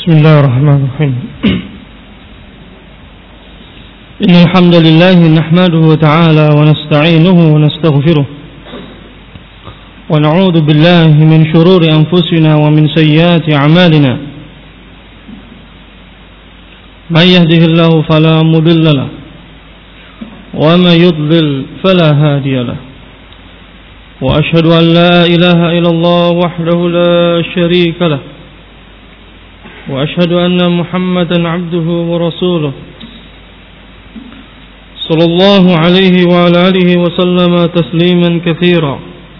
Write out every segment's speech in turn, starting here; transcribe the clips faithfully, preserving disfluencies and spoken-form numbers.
Bismillahirrahmanirrahim. Innal hamdalillah nahmaduhu ta'ala wa nasta'inuhu wa nastaghfiruh wa na'udzu billahi min shururi anfusina wa min sayyiati a'malina. Man yahdihillahu fala mudilla lahu wa man yudlil fala hadiya lahu. Wa ashhadu an la ilaha illallah wahdahu la sharika lahu وأشهد أن محمدا عبده ورسوله صلى الله عليه وعلى آله وسلم تسليما كثيرا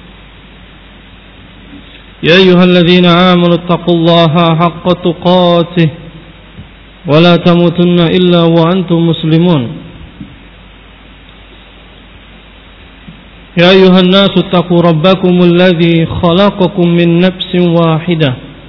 يا أيها الذين آمنوا اتقوا الله حق تقاته ولا تموتن إلا وأنتم مسلمون يا أيها الناس اتقوا ربكم الذي خلقكم من نفس واحدة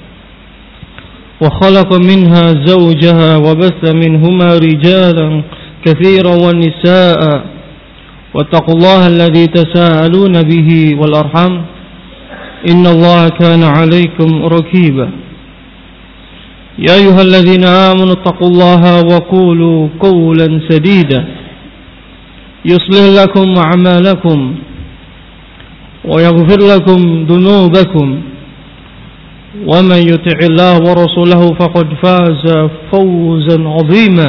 وخلق منها زوجها وبث منهما رجالا كثيرا ونساء واتقوا الله الذي تساءلون به والأرحام إن الله كان عليكم رقيبا يا أيها الذين آمنوا اتقوا الله وقولوا قولا سديدا يصلح لكم أعمالكم ويغفر لكم ذنوبكم ومن يطع الله ورسوله فقد فاز فوزا عظيما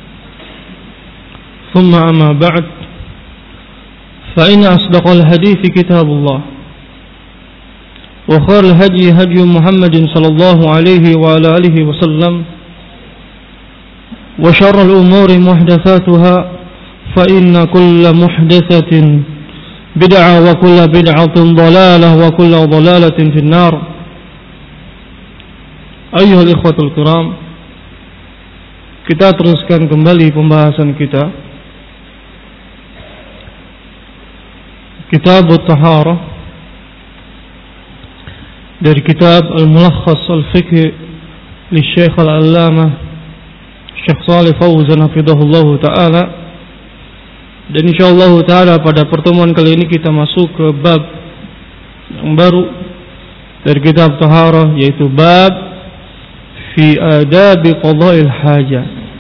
ثم أما بعد فإن أصدق الحديث كتاب الله وخير الهدي هدي محمد صلى الله عليه وعلى آله وسلم وشر الأمور محدثاتها فإن كل محدثة بدعة وكل بدعة ضلالة وكل ضلالة في النار. Ayyuhal ikhwatul kiram, kita teruskan kembali pembahasan kita Kitab At-Taharah dari kitab Al-Mulakhas Al-Fiqh li Syekh Al-Allamah Syekh Shalih Fauzan hafizahullah ta'ala. Dan insyaallah ta'ala pada pertemuan kali ini kita masuk ke bab yang baru dari kitab Taharah, yaitu bab fi adabi qada'il hajah.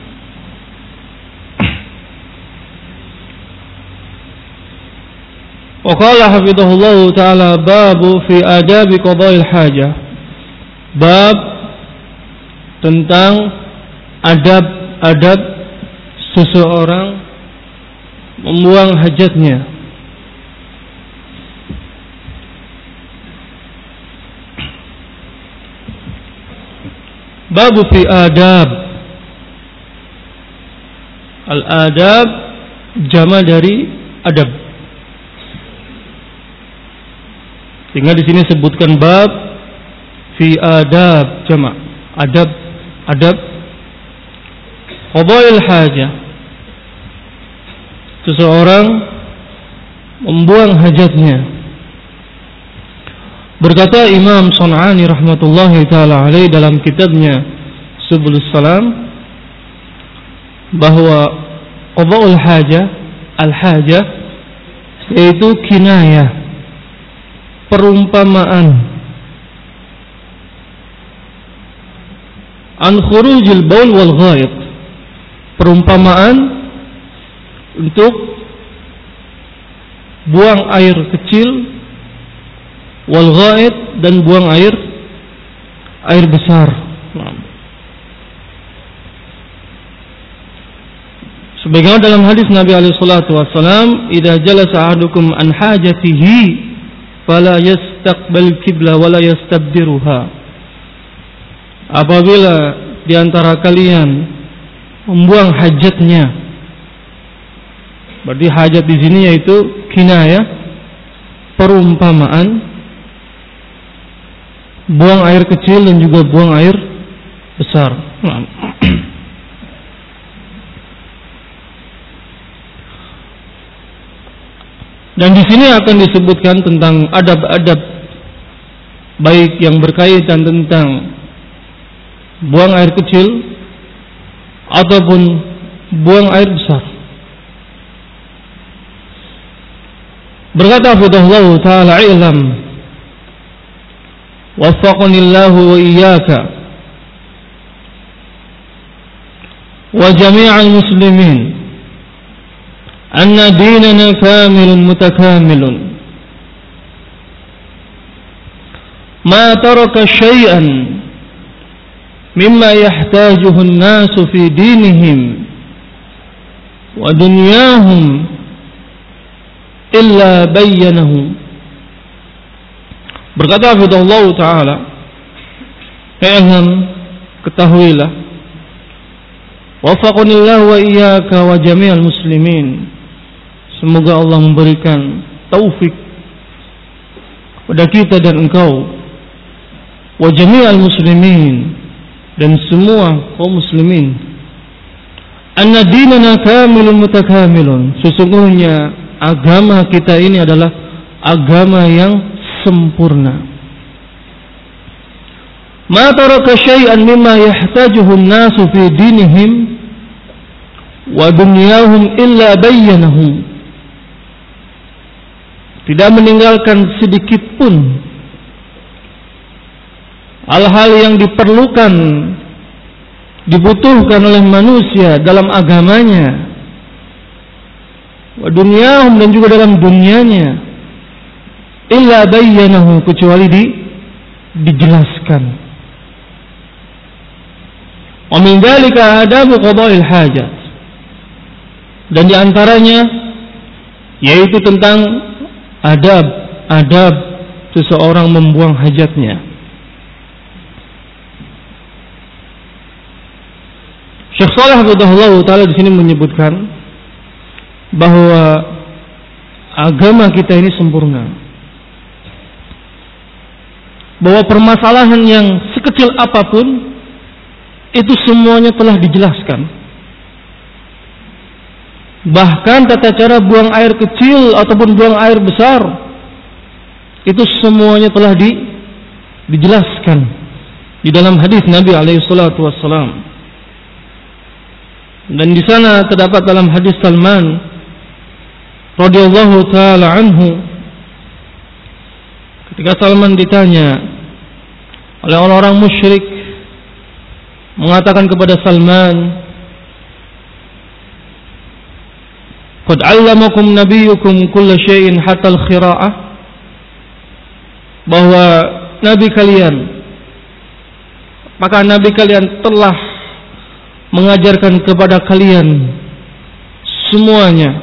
Wa qala hafizahullah ta'ala babu fi adabi qada'il hajah. Bab tentang adab-adab seseorang membuang hajatnya. Babu fi adab. Al-adab jama dari adab. Sehingga di sini sebutkan bab fi adab jama. Adab, adab qada'il hajah. Seseorang membuang hajatnya. Berkata Imam Sun'ani rahmatullahi ta'ala alaih dalam kitabnya Subulus Salam bahwa qada'ul hajah, al-hajah, yaitu kinayah, perumpamaan an khurujil baul wal ghaid, perumpamaan untuk buang air kecil wal ghaid, dan buang air air besar. Sebagaimana dalam hadis Nabi alaihi salatu wasallam, "Idza jalasa ahadukum an hajatihi fala yastaqbil qibla wala yastabdiruha." Apabila di antara kalian membuang hajatnya, berarti hajat di sini yaitu kinayah, perumpamaan buang air kecil dan juga buang air besar. Dan di sini akan disebutkan tentang adab-adab baik yang berkaitan tentang buang air kecil ataupun buang air besar. Berkata hafizahullah ta'ala, "Ilam waffaqanillahu wa iyyaka wa jami'al muslimin anna dinana kamilun mutakamilun ma taraka syai'an mimma yahtajuhu an-nasu fi dinihim wa dunyahum illa bayyanahu. Berkata Allah Ta'ala, kalian ketahuilah, wafaqanillahu wa iyyaka wa jami'al muslimin, semoga Allah memberikan taufik kepada kita dan engkau, wa jami'al muslimin, dan semua kaum muslimin, anna dinana kamilun mutakamilun, sesungguhnya agama kita ini adalah agama yang sempurna. Ma taraka syai'an mimma yahtajuhu an-nasu fi dinihim wa dunyahum illa bayyanahu. Tidak meninggalkan sedikit pun hal-hal yang diperlukan, dibutuhkan oleh manusia dalam agamanya, wa dunyahum, dan juga dalam dunianya, illa bayyanahu, kecuali di dijelaskan. Wa min dzalika adabu qada'il hajat, dan diantaranya yaitu tentang adab-adab seseorang membuang hajatnya. Syekh Shalih Hafizahullah Ta'ala di sini menyebutkan bahwa agama kita ini sempurna, bahwa permasalahan yang sekecil apapun itu semuanya telah dijelaskan. Bahkan tata cara buang air kecil ataupun buang air besar itu semuanya telah di, dijelaskan di dalam hadis Nabi alaihi salatu wassalam. Dan di sana terdapat dalam hadis Salman radhiyallahu taala anhu, ketika Salman ditanya oleh orang-orang musyrik, mengatakan kepada Salman, qad 'allamakum nabiyyukum kulla syai'in hatta al-khira'ah, bahwa nabi kalian, maka nabi kalian telah mengajarkan kepada kalian semuanya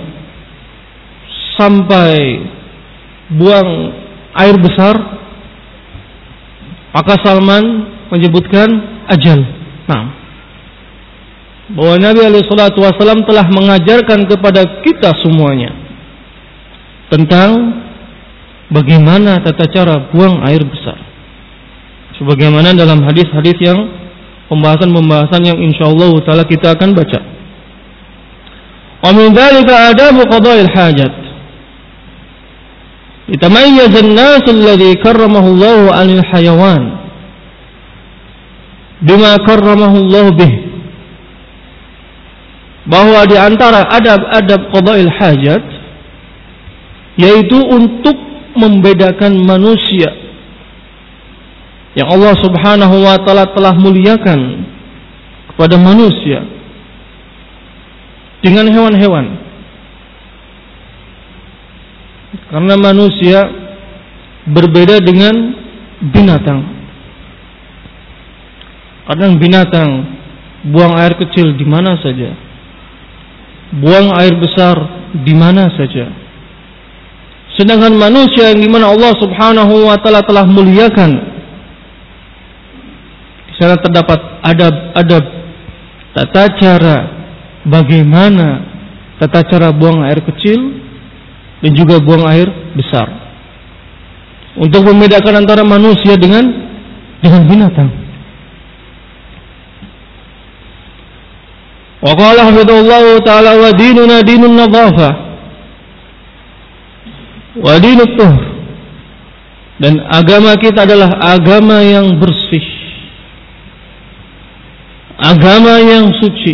sampai buang air besar. Maka Salman menyebutkan ajal. Nah, bahwa Nabi alaihi salatu wasallam telah mengajarkan kepada kita semuanya tentang bagaimana tata cara buang air besar, sebagaimana dalam hadis-hadis yang pembahasan-pembahasan yang insyaallah taala kita akan baca. Wa min dzalika adabu qada'il hajat, litamayyiz an-nas alladhi karramahu Allah 'anil hayawan bima karramahu Allah bih, bahwa di antara adab-adab qada'il hajat yaitu untuk membedakan manusia yang Allah Subhanahu wa taala telah muliakan kepada manusia dengan hewan-hewan. Karena manusia berbeda dengan binatang. Kadang binatang buang air kecil di mana saja, buang air besar di mana saja. Sedangkan manusia yang dimana Allah Subhanahu wa taala telah muliakan, di sana terdapat adab-adab, tata cara bagaimana tata cara buang air kecil dan juga buang air besar, untuk membedakan antara manusia dengan dengan binatang. Wa qala hafidhullahu ta'ala wa dinuna dinun nadhafah wa dinut tuhur, dan agama kita adalah agama yang bersih, agama yang suci.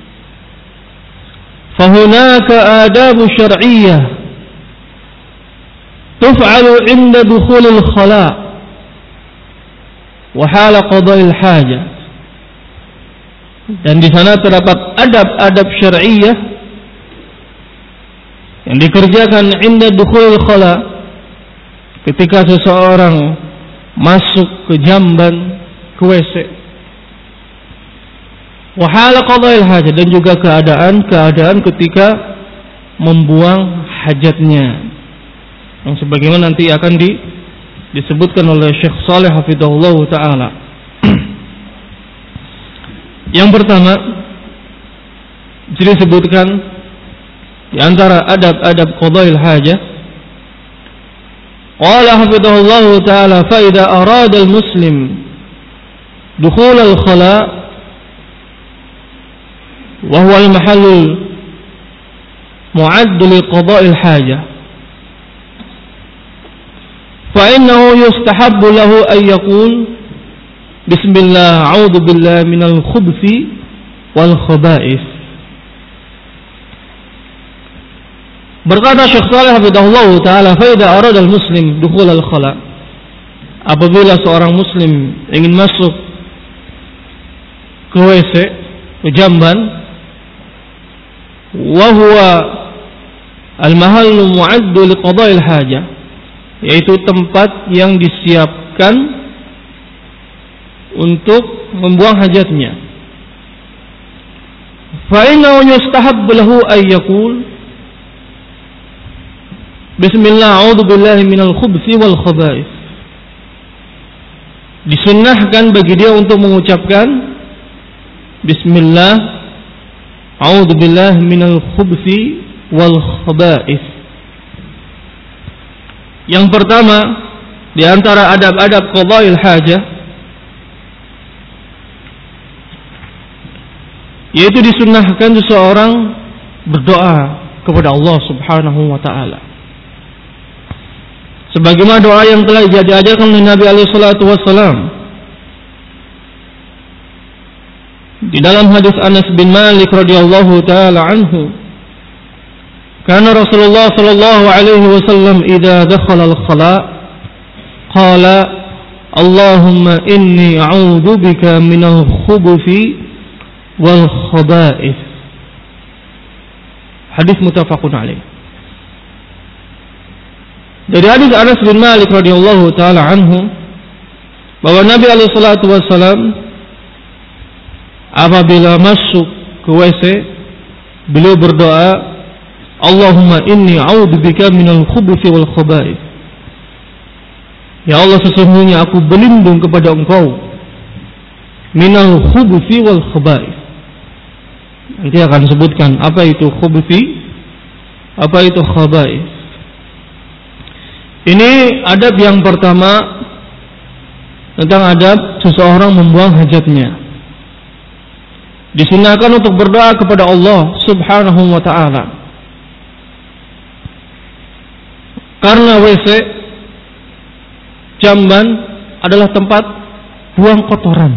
Fahunaka adabu syar'iyyah tuf'alu 'inda dukhulil khala' wa hala qada'il hajah. Dan di sana terdapat adab-adab syar'iyyah yang dikerjakan inda dukhulil khala, ketika seseorang masuk ke jamban, ke W C. Wa hala qada'il hajat, dan juga keadaan-keadaan ketika membuang hajatnya, yang sebagaimana nanti akan di, disebutkan oleh Syekh Shalih hafizahullah taala. Yang pertama disebutkan di antara adab-adab qada'il hajah, qala hafizahullah taala, fa idza arada al-muslim dukhul al-khala wa huwa al-mahall mu'add li qada'il hajah, fa innahu yustahabbu lahu an yaqul bismillah a'udzu billahi minal khubuthi wal khaba'ith. Berkata Syekh Shalih hafizahullah taala, fa idza arada al-muslim dukhul al-khala, apabila seorang muslim ingin masuk ke W C, ke jamban, wa huwa al-mahallu mu'addu li qada'il hajah, yaitu tempat yang disiapkan untuk membuang hajatnya, fa innahu yustahabbu lahu ay yaqul bismillah a'udzu billahi minal khubuthi wal khaba'ith. Disunnahkan bagi dia untuk mengucapkan bismillah a'udzu billahi minal khubuthi wal khaba'ith. Yang pertama di antara adab-adab qada'il hajah, yaitu disunnahkan seseorang berdoa kepada Allah Subhanahu wa taala, sebagaimana doa yang telah diajarkan oleh Nabi alaihi salatu wassalam di dalam hadis Anas bin Malik radhiyallahu taala anhu, kana Rasulullah sallallahu alaihi wasallam idza dakhala al-khala qala Allahumma inni a'udzu bika minal khubuthi wal khaba'ith. Hadis muttafaqun alaih. Dari hadis Anas bin Malik radhiyallahu taala anhu, bahwa Nabi alaihi salatu wasallam apabila masuk ke W C, beliau berdoa, Allahumma inni a'udzubika minal khubuthi wal khaba'ith. Ya Allah, sesungguhnya aku berlindung kepada Engkau minal khubuthi wal khaba'ith. Nanti akan disebutkan apa itu khubuthi, apa itu khaba'ith. Ini adab yang pertama tentang adab seseorang membuang hajatnya. Disunahkan untuk berdoa kepada Allah Subhanahu wa taala. Karena W C, jamban adalah tempat buang kotoran,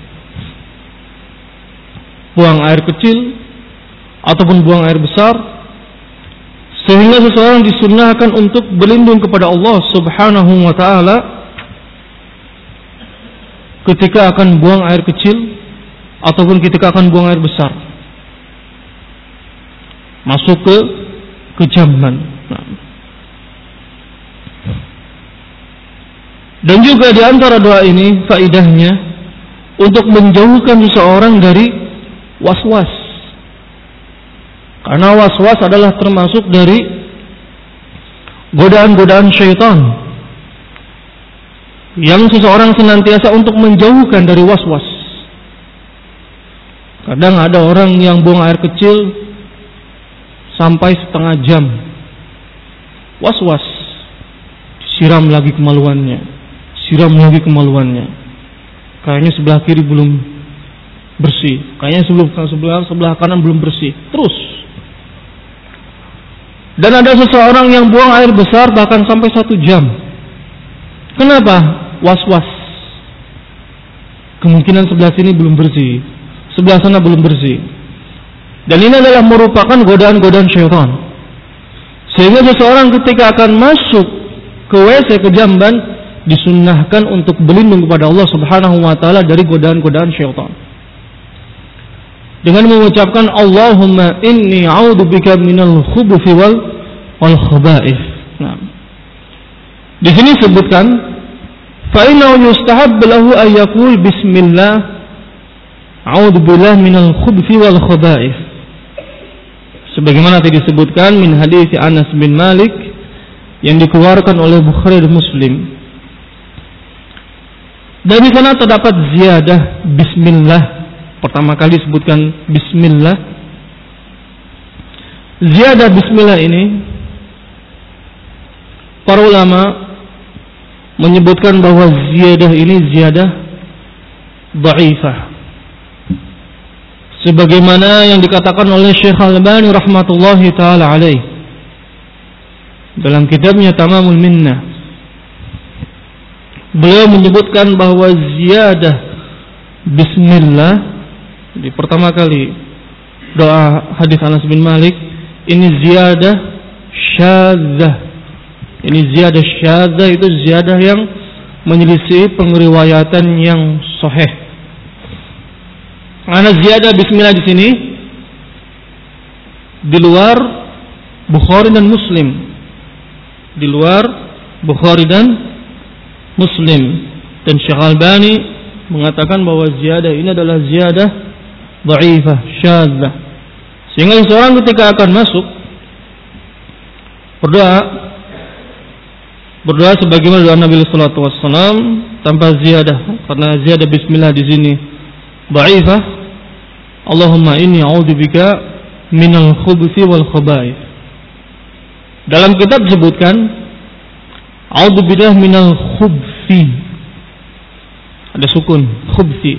buang air kecil ataupun buang air besar, sehingga seseorang disunnahkan untuk berlindung kepada Allah Subhanahu wa taala ketika akan buang air kecil ataupun ketika akan buang air besar, masuk ke ke jamban. Nah. Dan juga di antara doa ini faidahnya untuk menjauhkan seseorang dari was-was. Karena was-was adalah termasuk dari godaan-godaan syaitan yang seseorang senantiasa untuk menjauhkan dari was-was. Kadang ada orang yang buang air kecil sampai setengah jam, was-was, siram lagi kemaluannya, siram lagi kemaluannya. Kayaknya sebelah kiri belum bersih, kayaknya sebelah sebelah sebelah kanan belum bersih, terus. Dan ada seseorang yang buang air besar bahkan sampai satu jam. Kenapa? Was-was. Kemungkinan sebelah sini belum bersih, sebelah sana belum bersih. Dan ini adalah merupakan godaan-godaan syaitan. Sehingga seseorang ketika akan masuk ke W C, ke jamban, disunnahkan untuk berlindung kepada Allah Subhanahu wa taala dari godaan-godaan syaitan. dengan mengucapkan Allahumma inni a'udzubika minal khubuthi wal wal khaba'ith. Nah, di sini sebutkan fa innahu yustahab lahu ay yaqul bismillah a'udzubillahi minal khubuthi wal khaba'ith. Sebagaimana tadi disebutkan min hadis Anas bin Malik yang dikeluarkan oleh Bukhari dan Muslim. Dan di sana terdapat ziyadah bismillah. Pertama kali disebutkan bismillah. Ziyadah bismillah ini para ulama menyebutkan bahwa ziyadah ini ziyadah dhaifah. Sebagaimana yang dikatakan oleh Syekh Al-Albani rahmatullahi taala alaih dalam kitabnya Tamamul Minnah. Beliau menyebutkan bahwa ziyadah bismillah di pertama kali doa hadis Anas bin Malik ini ziyadah syadzah. Ini ziyadah syadzah itu ziyadah yang menyelisih pengriwayatan yang sahih. Karena ziyadah bismillah di sini di luar Bukhari dan Muslim. Di luar Bukhari dan Muslim. Dan Syekh Al-Albani mengatakan bahwa ziyadah ini adalah ziyadah dhaifah, syadzah. Sehingga seorang ketika akan masuk berdoa berdoa sebagaimana doa Nabi sallallahu alaihi wasallam tanpa ziyadah, karena ziyadah bismillah di sini dhaifah. Allahumma inni a'udzubika minal khubuthi wal khaba'ith. Dalam kitab disebutkan a'udzubillahi minal khubthi. Ada sukun khubthi.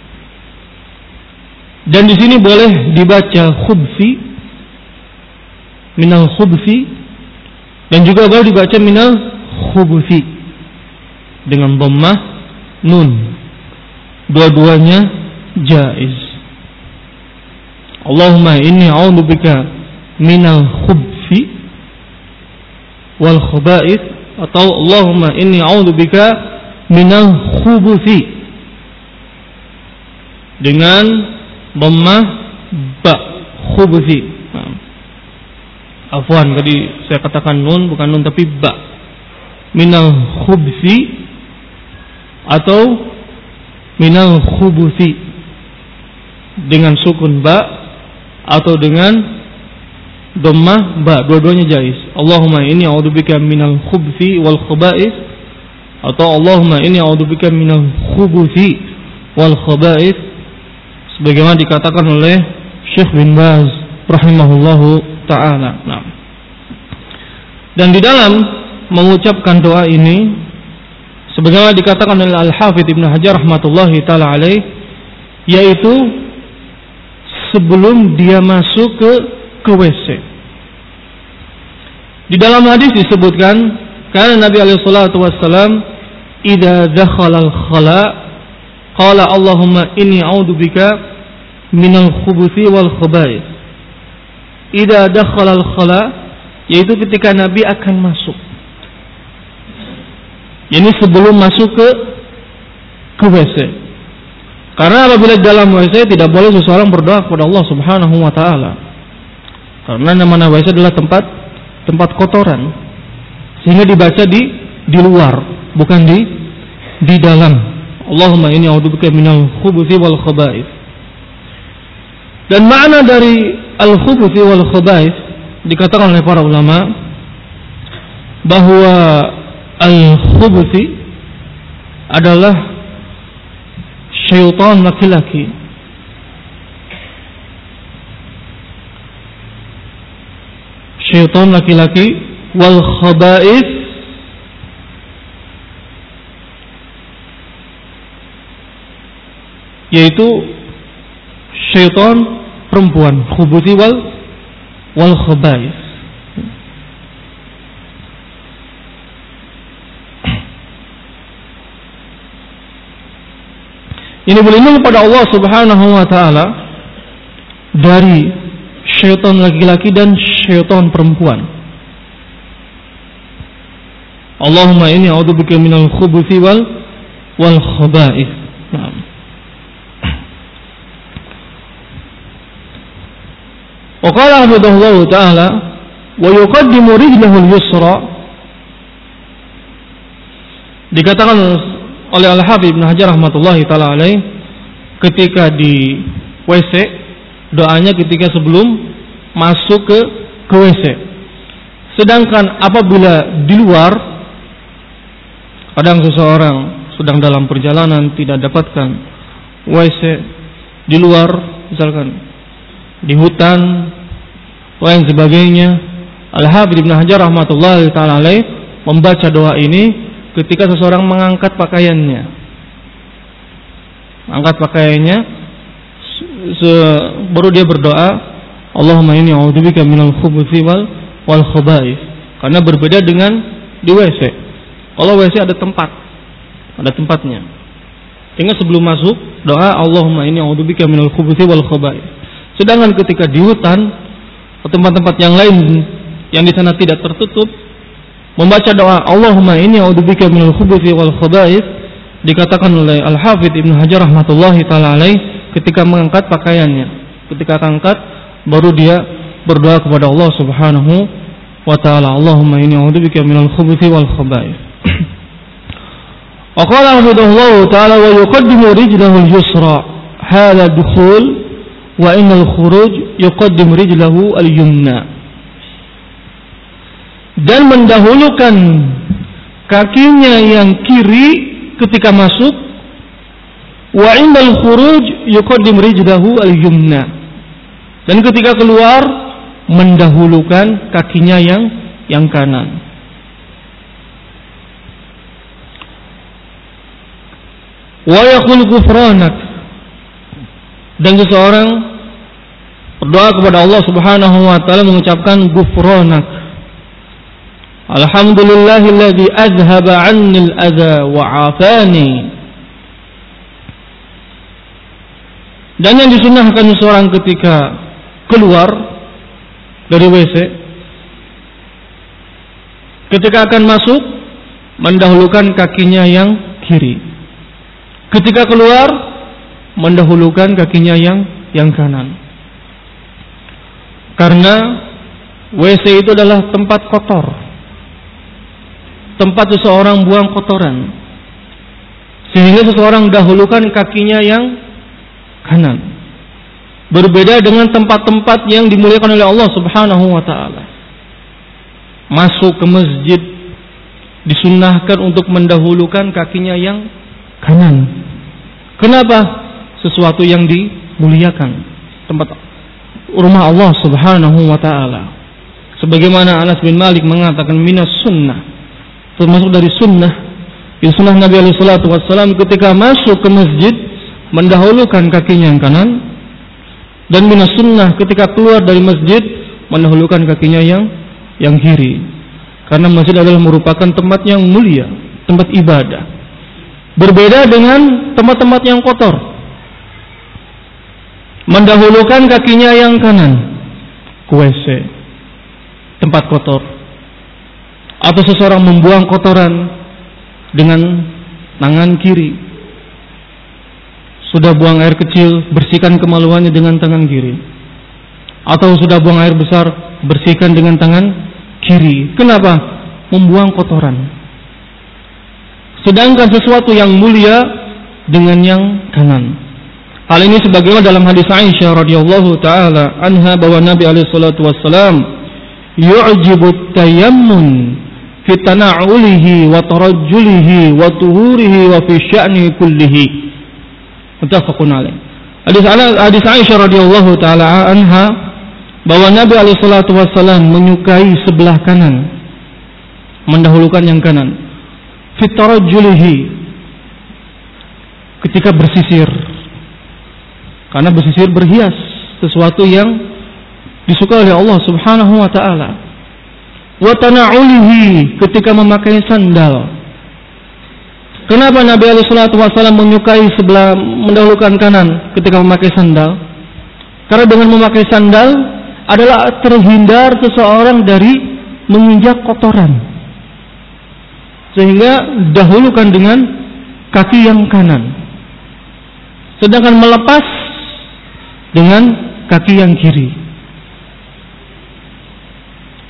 Dan di sini boleh dibaca khubthi, minal khubthi, dan juga boleh dibaca minal khubuthi dengan dhammah nun. Dua-duanya jaiz. Allahumma inni a'udzubika minal khubthi wal khaba'ith, atau Allahumma inni a'udzubika minal khubuthi dengan dhammah ba, khubuthi. Nah, afwan tadi saya katakan nun bukan nun tapi ba. Minal khubthi atau minal khubuthi dengan sukun ba atau dengan dhammah ba, dua-duanya jaiz. Allahumma inni a'udzubika minal khubthi wal khaba'ith, atau Allahumma inni a'udzubika minal khubuthi wal khaba'ith, sebagaimana dikatakan oleh Syekh bin Baz rahimahullahu taala. Nah, dan di dalam mengucapkan doa ini sebagaimana dikatakan oleh Al-Hafidz Ibnu Hajar rahmatullahi taala alaih, yaitu sebelum dia masuk ke ke W C. Di dalam hadis disebutkan karena Nabi alaihi salatu wasallam idza dakhala al-khala qala Allahumma inni a'udzubika minal khubuthi wal khaba'ith. Idza dakhala al-khala yaitu ketika Nabi akan masuk. Ini sebelum masuk ke ke W C. Karena apabila dalam W C tidak boleh seseorang berdoa kepada Allah Subhanahu wa taala. Karena nama W C adalah tempat tempat kotoran. Sehingga dibaca di di luar, bukan di di dalam. Allahumma inni a'udzubika minal khubuthi wal khaba'ith. Dan makna dari al-khubuthi wal khaba'ith dikatakan oleh para ulama bahwa al-khubuthi adalah syaitan laki-laki. Syaitan laki-laki wal khaba'ith yaitu syaitan perempuan, khubuthi wal wal khaba'ith. Ini berlindung pada Allah Subhanahu wa taala dari syaitan laki-laki dan syaitan perempuan. Allahumma inni a'udzubika minal khubuthi wal wal khaba'ith. Nah. Wa qala hafidhahullah ta'ala wa yuqaddimu rijlahu al-yusra. Dikatakan oleh Al-Hafidz Ibnu Hajar rahmatullahi taala alaih ketika di W C, doanya ketika sebelum masuk ke ke W C. Sedangkan apabila di luar, kadang seseorang sedang dalam perjalanan tidak dapatkan W C di luar, misalkan di hutan lain sebagainya, Al-Hafidz Ibnu Hajar rahmatullahi taala alaih membaca doa ini ketika seseorang mengangkat pakaiannya. Angkat pakaiannya, baru dia berdoa, Allahumma inni a'udzubika minal khubuthi wal wal khaba'ith. Karena berbeda dengan di W C. Kalau W C ada tempat, ada tempatnya. Sehingga sebelum masuk doa Allahumma inni a'udzubika minal khubuthi wal khaba'ith. Sedangkan ketika di hutan atau tempat-tempat yang lain yang di sana tidak tertutup, membaca doa Allahumma inni a'udzubika minal khubuthi wal khaba'ith dikatakan oleh Al-Hafidz Ibnu Hajar rahmatullahi taala alaih ketika mengangkat pakaiannya. Ketika angkat baru dia berdoa kepada Allah Subhanahu wa taala, Allahumma inni a'udzubika minal khubuthi wal khaba'ith. Wa qala hafidhahullah taala wa yuqaddimu rijlahu al-yusra hadha dukhul wa innal khuruj yuqaddim rijlahu al-yumna. Dan mendahulukan kakinya yang kiri ketika masuk, wa innal khuruj yuqaddim rijlahu al-yumna. Dan ketika keluar mendahulukan kakinya yang yang kanan. Wa yaqul ghufranak. Dan seseorang berdoa kepada Allah Subhanahu wa taala mengucapkan ghufranak. Alhamdulillahilladzi azhaba 'anni al-adza wa 'afani. Dan yang disunahkan seseorang ketika keluar dari W C, ketika akan masuk mendahulukan kakinya yang kiri. Ketika keluar mendahulukan kakinya yang yang kanan. Karena W C itu adalah tempat kotor, tempat seseorang buang kotoran, sehingga seseorang dahulukan kakinya yang kanan. Berbeda dengan tempat-tempat yang dimuliakan oleh Allah Subhanahu wa taala. Masuk ke masjid disunnahkan untuk mendahulukan kakinya yang kanan. Kenapa? Sesuatu yang dimuliakan, tempat rumah Allah Subhanahu wa taala. Sebagaimana Anas bin Malik mengatakan minas sunnah, termasuk dari sunnah, di sunnah Nabi alaihi salatu wassalam ketika masuk ke masjid mendahulukan kakinya yang kanan, dan minas sunnah ketika keluar dari masjid mendahulukan kakinya yang yang kiri. Karena masjid adalah merupakan tempat yang mulia, tempat ibadah. Berbeda dengan tempat-tempat yang kotor. Mendahulukan kakinya yang kanan ke W C, tempat kotor. Atau seseorang membuang kotoran dengan tangan kiri. Sudah buang air kecil, bersihkan kemaluannya dengan tangan kiri. Atau sudah buang air besar, bersihkan dengan tangan kiri. Kenapa? Membuang kotoran. Sedangkan sesuatu yang mulia dengan yang kanan. Hal ini sebagaimana dalam hadis Aisyah radhiyallahu taala anha bahwa Nabi alaihi salatu wasallam yu'jibu tayammun fi tana'ulihi wa tarajjulihi wa tuhurihi wa fi sya'ni kullihi. Muttafaqun alaih. Hadis hadis Aisyah radhiyallahu taala anha bahwa Nabi alaihi salatu wasallam menyukai sebelah kanan, mendahulukan yang kanan. Fi tarajjulihi, ketika bersisir. Karena bersisir berhias, sesuatu yang disukai oleh Allah Subhanahu wa taala. Wa tana'ulihi, ketika memakai sandal. Kenapa Nabi alaihi salatu wasallam menyukai sebelah mendahulukan kanan ketika memakai sandal? Karena dengan memakai sandal adalah terhindar seseorang dari menginjak kotoran. Sehingga dahulukan dengan kaki yang kanan. Sedangkan melepas dengan kaki yang kiri.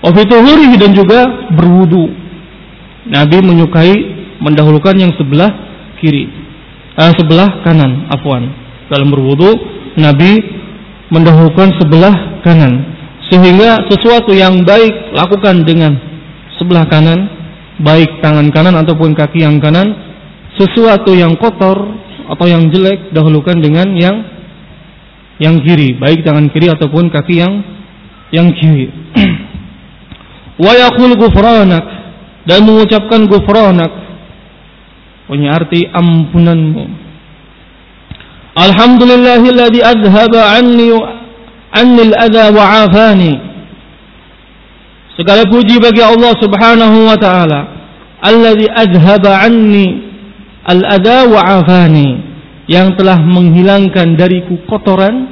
wa fi tuhurihi, dan juga berwudu. Nabi menyukai mendahulukan yang sebelah kiri, eh, sebelah kanan, afwan. Dalam berwudu Nabi mendahulukan sebelah kanan, sehingga sesuatu yang baik lakukan dengan sebelah kanan, baik tangan kanan ataupun kaki yang kanan. Sesuatu yang kotor atau yang jelek dahulukan dengan yang yang kiri, baik tangan kiri ataupun kaki yang yang kiri. Wa yaqul ghufranak, dan mengucapkan ghufranak, punya arti ampunanmu. Alhamdulillahilladzi azhaba anni anni al-adha wa 'afani. Segala puji bagi Allah Subhanahu wa taala, alladzi azhaba anni al-adha wa 'afani, yang telah menghilangkan dariku kotoran,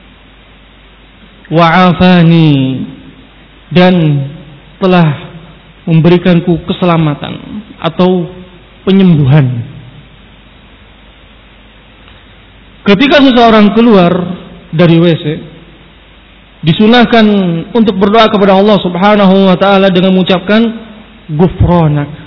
wa 'afani, dan telah memberikanku keselamatan atau penyembuhan. Ketika seseorang keluar dari W C, disunahkan untuk berdoa kepada Allah Subhanahu wa taala dengan mengucapkan ghufranak.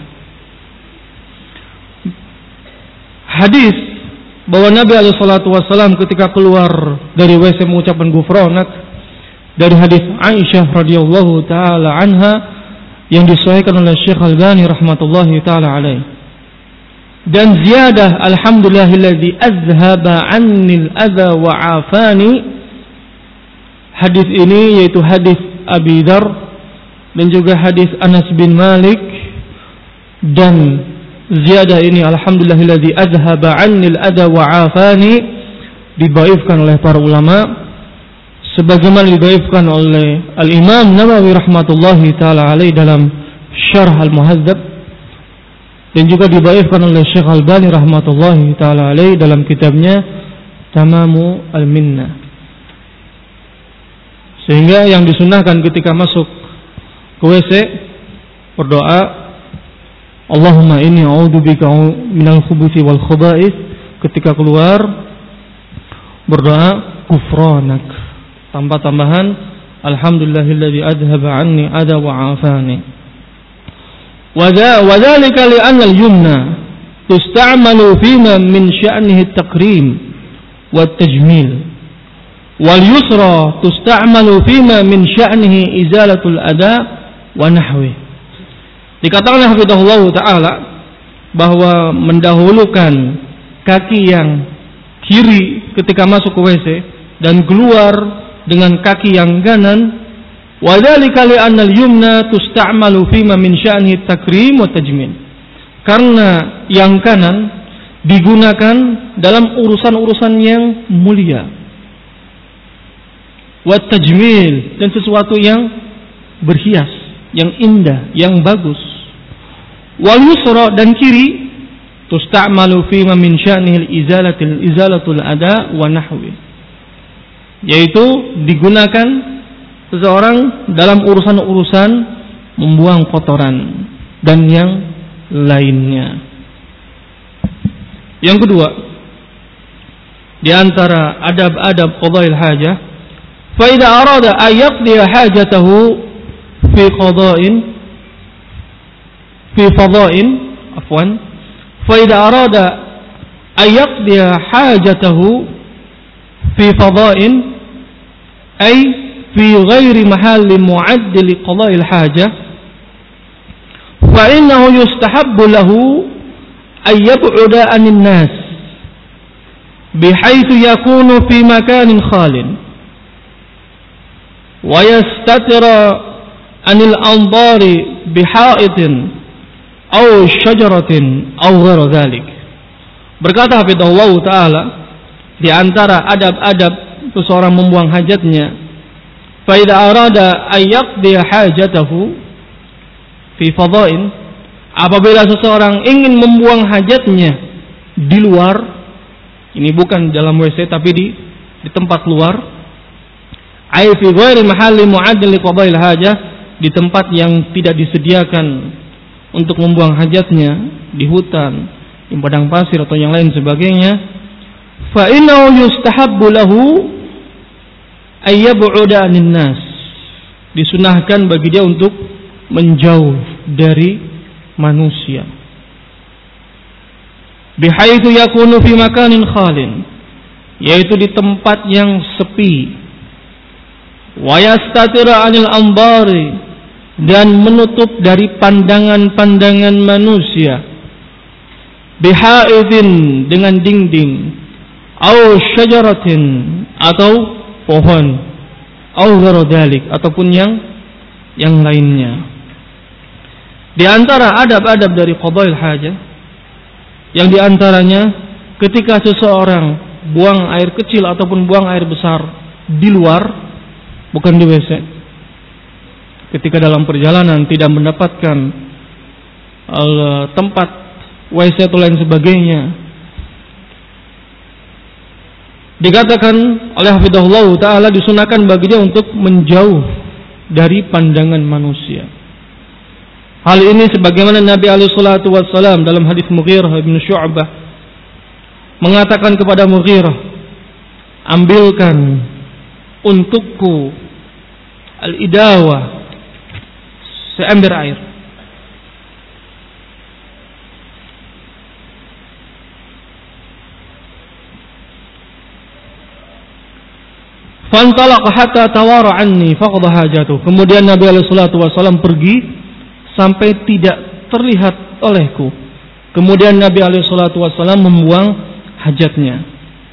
Hadis bahwa Nabi alaihi salatu wasallam ketika keluar dari W C mengucapkan ghufranak, dari hadis Aisyah radhiyallahu taala anha yang disahihkan oleh Syekh Al-Albani rahmatullahi taala alaih. Dan ziyadah alhamdulillahilladzi azhaba 'anni al-adha wa 'afani, hadis ini yaitu hadis Abi Dzar dan juga hadis Anas bin Malik, dan ziyadah ini alhamdulillahilladzi azhaba 'anni al-adha wa 'afani dibaifkan oleh para ulama, sebagaimana dibaifkan oleh Al-Imam Nawawi rahmatullahi taala alaih dalam Syarh Al-Muhadzab, dan juga dibaifkan oleh Syekh Al-Albani rahmatullahi taala alaih dalam kitabnya Tamamu Al-Minnah. Sehingga yang disunahkan ketika masuk ke W C berdoa, Allahumma inni a'udzubika minal khubuthi wal khaba'ith. Ketika keluar berdoa ghufranak, tanpa tambahan alhamdulillahilladzi adhaba 'anni adha wa 'afani. Wa dzalika li'anna al-yumna tusta'malu fima min sya'nihi at-takrim wat tajmil, wal yusra tusta'malu fima min sya'nihi izalatul adha wa nahwi. Dikatakan hafizahullah ta'ala bahwa mendahulukan kaki yang kiri ketika masuk ke W C dan keluar dengan kaki yang kanan, wa dzalika li'anna al-yumna tusta'malu fima min sya'nihi at-takrim wa tajmil, karena yang kanan digunakan dalam urusan-urusan yang mulia, wa tajmil, dan sesuatu yang berhias, yang indah, yang bagus. Wal yusra, dan kiri, tusta'malu fima min sya'nihi al-izalatul izalatul ada wa nahwi, yaitu digunakan seseorang dalam urusan-urusan membuang kotoran dan yang lainnya. Yang kedua, di antara adab-adab qada'il hajah, fa idza arada an yaqdi hajatahu fi qada'in fi fada'in afwan fa idza arada an yaqdi hajatahu fi fada'in ay fi ghairi mahalli mu'add li qada'il hajah, fa innahu yustahabbu lahu an yab'uda 'anil nas bihaythu yakunu fi makanin khalin wa yastatira 'anil anzari biha'itin aw syajaratin aw ghairi dzalik. Berkata hafizahullah taala, di antara adab-adab seseorang membuang hajatnya, fa idza arada ay yaqdi hajatahu fi fadha'in, apabila seseorang ingin membuang hajatnya di luar, ini bukan dalam W C tapi di di tempat luar, ay fi ghairi mahalli mu'addal li qada'il hajah, di tempat yang tidak disediakan untuk membuang hajatnya, di hutan, di padang pasir atau yang lain sebagainya, fa innahu yustahabbu lahu ay yab'uda 'anil nas, disunahkan bagi dia untuk menjauh dari manusia. Bihaitsu yakunu fi makanin khalin, yaitu di tempat yang sepi. Wa yastatira 'anil anbari, dan menutup dari pandangan-pandangan manusia. Bihaidin, dengan dinding, au syajaratin, atau pohon, au ghairu dzalik, ataupun yang yang lainnya. Di antara adab-adab dari qadail hajah, yang di antaranya ketika seseorang buang air kecil ataupun buang air besar di luar, bukan di W C. Ketika dalam perjalanan tidak mendapatkan uh, tempat W C atau lain sebagainya, dikatakan oleh hafizahullah ta'ala disunahkan bagi dia untuk menjauh dari pandangan manusia. Hal ini sebagaimana Nabi alaihi salatu wassalam dalam hadis Mughirah bin Syu'bah mengatakan kepada Mughirah, ambilkan untukku al-idawah, seember air. Fantalaq hatta tawara anni faqad hajatuh. Kemudian Nabi alaihi salatu wasallam pergi sampai tidak terlihat olehku. Kemudian Nabi alaihi salatu wasallam membuang hajatnya.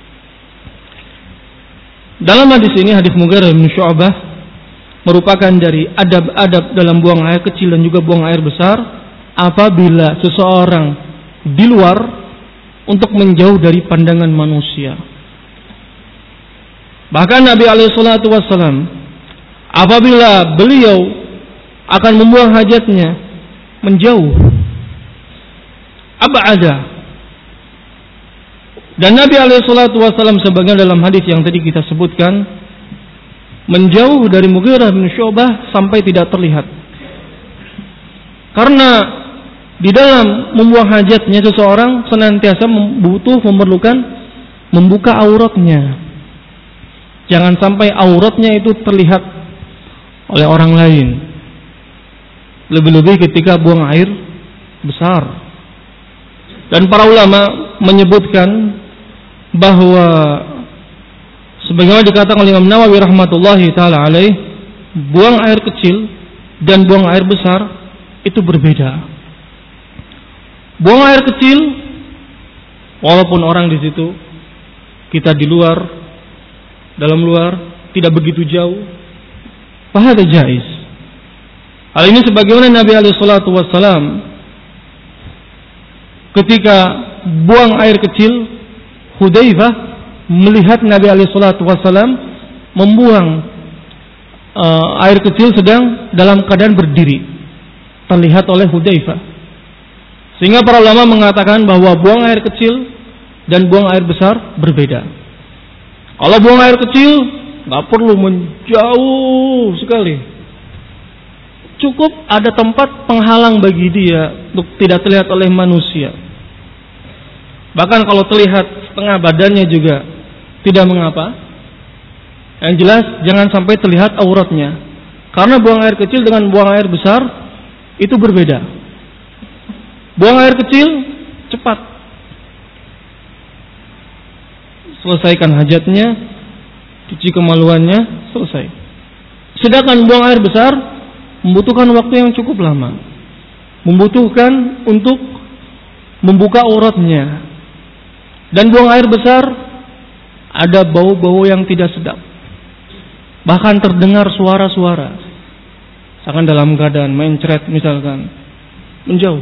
Dalam hadis ini, hadis Mughirah bin Syu'bah, merupakan dari adab-adab dalam buang air kecil dan juga buang air besar, apabila seseorang di luar untuk menjauh dari pandangan manusia. Bahkan Nabi alaihi salatu wasallam apabila beliau akan membuang hajatnya, menjauh, ab'ada. Dan Nabi alaihi salatu wasallam sebagaimana dalam hadis yang tadi kita sebutkan, menjauh dari Mughirah bin Syu'bah sampai tidak terlihat. Karena di dalam membuang hajatnya seseorang senantiasa butuh, memerlukan membuka auratnya. Jangan sampai auratnya itu terlihat oleh orang lain. Lebih-lebih ketika buang air besar. Dan para ulama menyebutkan bahwa sebagaimana dikatakan oleh Imam Nawawi rahmatullahi taala alaih, buang air kecil dan buang air besar itu berbeda. Buang air kecil, walaupun orang di situ, kita di luar, dalam luar, tidak begitu jauh, fahadha jaiz. Hal ini sebagaimana Nabi alaihi salatu wassalam ketika buang air kecil, Hudzaifah melihat Nabi alaihi salatu wassalam membuang uh, air kecil sedang dalam keadaan berdiri, terlihat oleh Hudzaifah. Sehingga para ulama mengatakan bahwa buang air kecil dan buang air besar berbeda. Kalau buang air kecil nggak perlu menjauh sekali. Cukup ada tempat penghalang bagi dia untuk tidak terlihat oleh manusia. Bahkan kalau terlihat setengah badannya juga tidak mengapa. Yang jelas jangan sampai terlihat auratnya. Karena buang air kecil dengan buang air besar itu berbeda. Buang air kecil cepat, selesaikan hajatnya, cuci kemaluannya, selesai. Sedangkan buang air besar membutuhkan waktu yang cukup lama, membutuhkan untuk membuka auratnya. Dan buang air besar ada bau-bau yang tidak sedap, bahkan terdengar suara-suara. Misalkan dalam keadaan mencret misalkan, menjauh.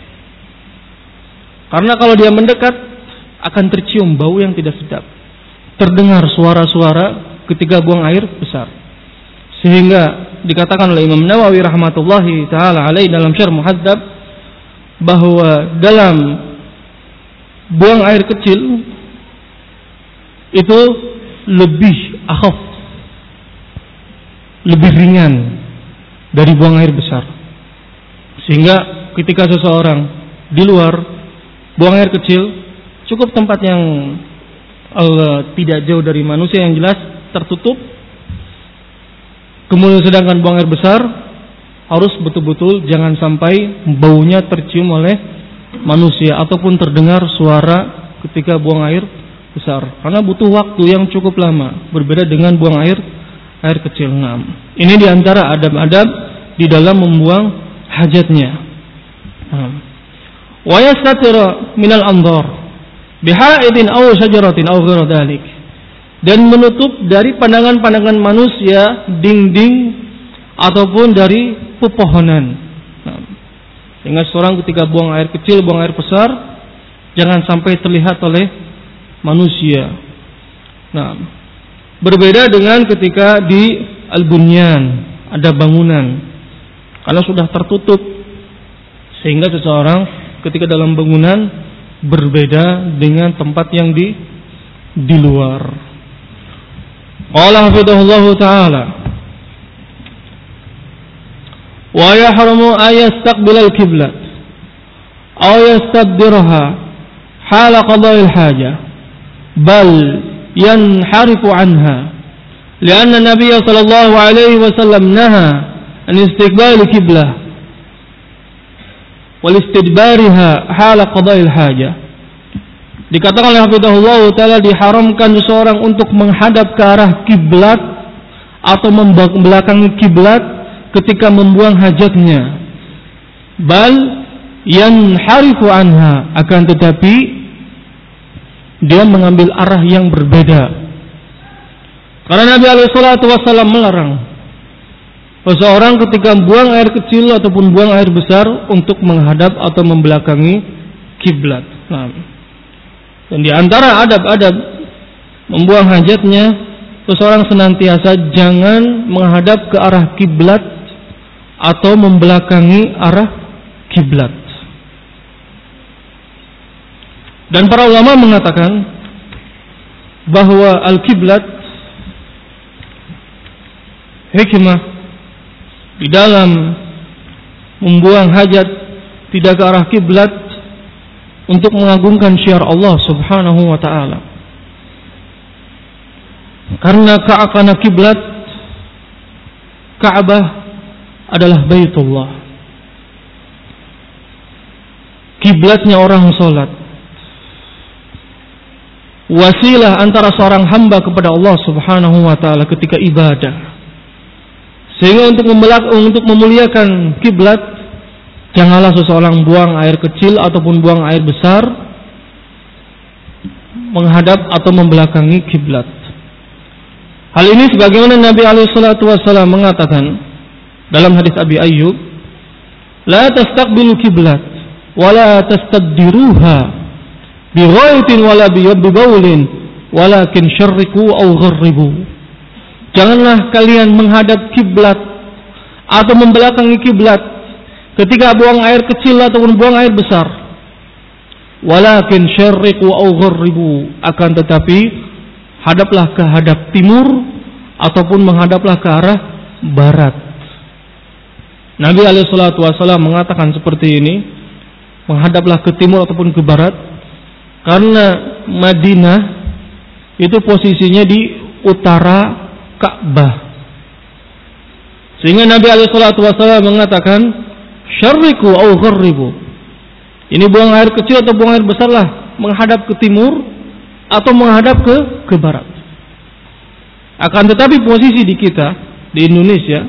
Karena kalau dia mendekat akan tercium bau yang tidak sedap, terdengar suara-suara ketika buang air besar. Sehingga dikatakan oleh Imam Nawawi rahmatullahi taala alaih dalam Syarh Muhadzab bahwa dalam buang air kecil itu lebih akhaf, lebih ringan dari buang air besar. Sehingga ketika seseorang di luar buang air kecil, cukup tempat yang uh, tidak jauh dari manusia, yang jelas tertutup, Kemudian sedangkan buang air besar harus betul-betul jangan sampai baunya tercium oleh manusia ataupun terdengar suara ketika buang air besar, karena butuh waktu yang cukup lama, berbeda dengan buang air air kecil. Nah, ini diantara adab-adab di dalam membuang hajatnya. Wa yastatira minal andhar bihaidin aw syajaratin aw ghairu dzalik, dan menutup dari pandangan-pandangan manusia dinding ataupun dari pepohonan. Nah, sehingga seorang ketika buang air kecil, buang air besar, jangan sampai terlihat oleh manusia. Nah, berbeda dengan ketika di al-bunyan, ada bangunan, karena sudah tertutup, sehingga seseorang ketika dalam bangunan berbeda dengan tempat yang di di luar. Qala hafidhahullahu ta'ala, wa yahramu ayastaqbilal qiblat aw yastadbirha hala qada'il hajah bal yanharifu anha lianna nabiyya sallallahu alaihi wasallam naha an istiqbal qiblah wal istidbariha hala qada'il hajah. Dikatakan oleh hafizahullah taala diharamkan seseorang untuk menghadap ke arah kiblat atau membelakangi kiblat ketika membuang hajatnya. Bal yanharifu anha, akan tetapi dia mengambil arah yang berbeda. Karena Nabi alaihi salatu wasallam melarang seseorang ketika buang air kecil ataupun buang air besar untuk menghadap atau membelakangi kiblat. Nah, dan di antara adab-adab membuang hajatnya, seseorang senantiasa jangan menghadap ke arah kiblat atau membelakangi arah kiblat. Dan para ulama mengatakan bahwa al-kiblat, hikmah di dalam membuang hajat tidak ke arah kiblat untuk mengagungkan syiar Allah Subhanahu wa taala. Karena karena kiblat Ka'bah adalah Baitullah. Kiblatnya orang salat. Wasilah antara seorang hamba kepada Allah Subhanahu wa taala ketika ibadah. Sehingga untuk membelak, untuk memuliakan kiblat, janganlah seseorang buang air kecil ataupun buang air besar menghadap atau membelakangi kiblat. Hal ini sebagaimana Nabi alaihi salatu wasallam mengatakan dalam hadis Abi Ayyub, la tastaqbilu kiblat wa la tastaddiruha bi ghaitin wala bi baulin walakin syarriku aw gharribu. Janganlah kalian menghadap kiblat atau membelakangi kiblat ketika buang air kecil ataupun buang air besar. Walakin syarriqu aw gharribu, akan tetapi hadaplah ke hadap timur ataupun menghadaplah ke arah barat. Nabi alaihi salatu wasallam mengatakan seperti ini, menghadaplah ke timur ataupun ke barat, karena Madinah itu posisinya di utara Ka'bah. Sehingga Nabi alaihi salatu wasallam mengatakan syarriku au gharribu. Ini buang air kecil atau buang air besarlah menghadap ke timur atau menghadap ke ke barat. Akan tetapi posisi di kita di Indonesia,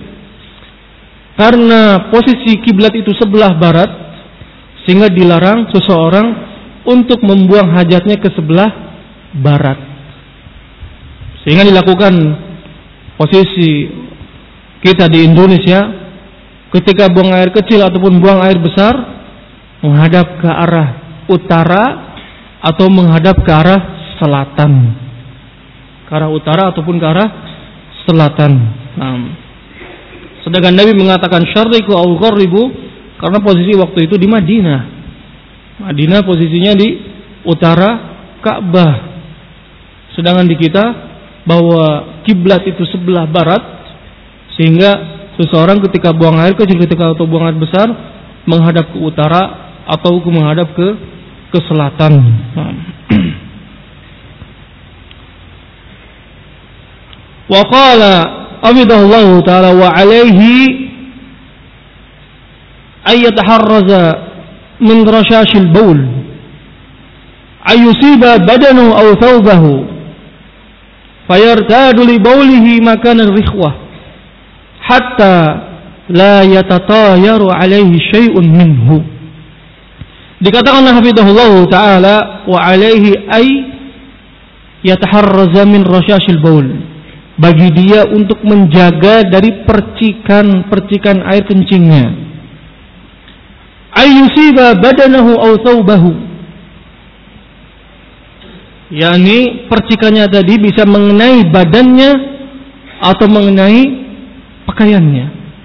karena posisi kiblat itu sebelah barat, sehingga dilarang seseorang untuk membuang hajatnya ke sebelah barat. Sehingga dilakukan posisi kita di Indonesia ketika buang air kecil ataupun buang air besar menghadap ke arah utara atau menghadap ke arah selatan, ke arah utara ataupun ke arah selatan. Nah, sedangkan Nabi mengatakan syarriku au gharribu karena posisi waktu itu di Madinah. Madinah posisinya di utara Ka'bah. Sedangkan di kita bahwa kiblat itu sebelah barat, sehingga seseorang ketika buang air kecil ketika atau buang air besar menghadap ke utara atau menghadap ke ke selatan. Wa qala hafidhahullahu ta'ala wa alaihi ay yataharraza min rashashil baul ay yusiba badanahu aw thawbahu fayartadu li baulihi makana rikhwah hatta la yatatayaru alaihi syai'un minhu. Dikatakan hafidhahullahu ta'ala wa alaihi ay yataharraza min rashashil baul, bagi dia untuk menjaga dari percikan-percikan air kencingnya. Ay yusiba badanahu aw thawbahu, yakni percikannya tadi bisa mengenai badannya atau mengenai pakaiannya.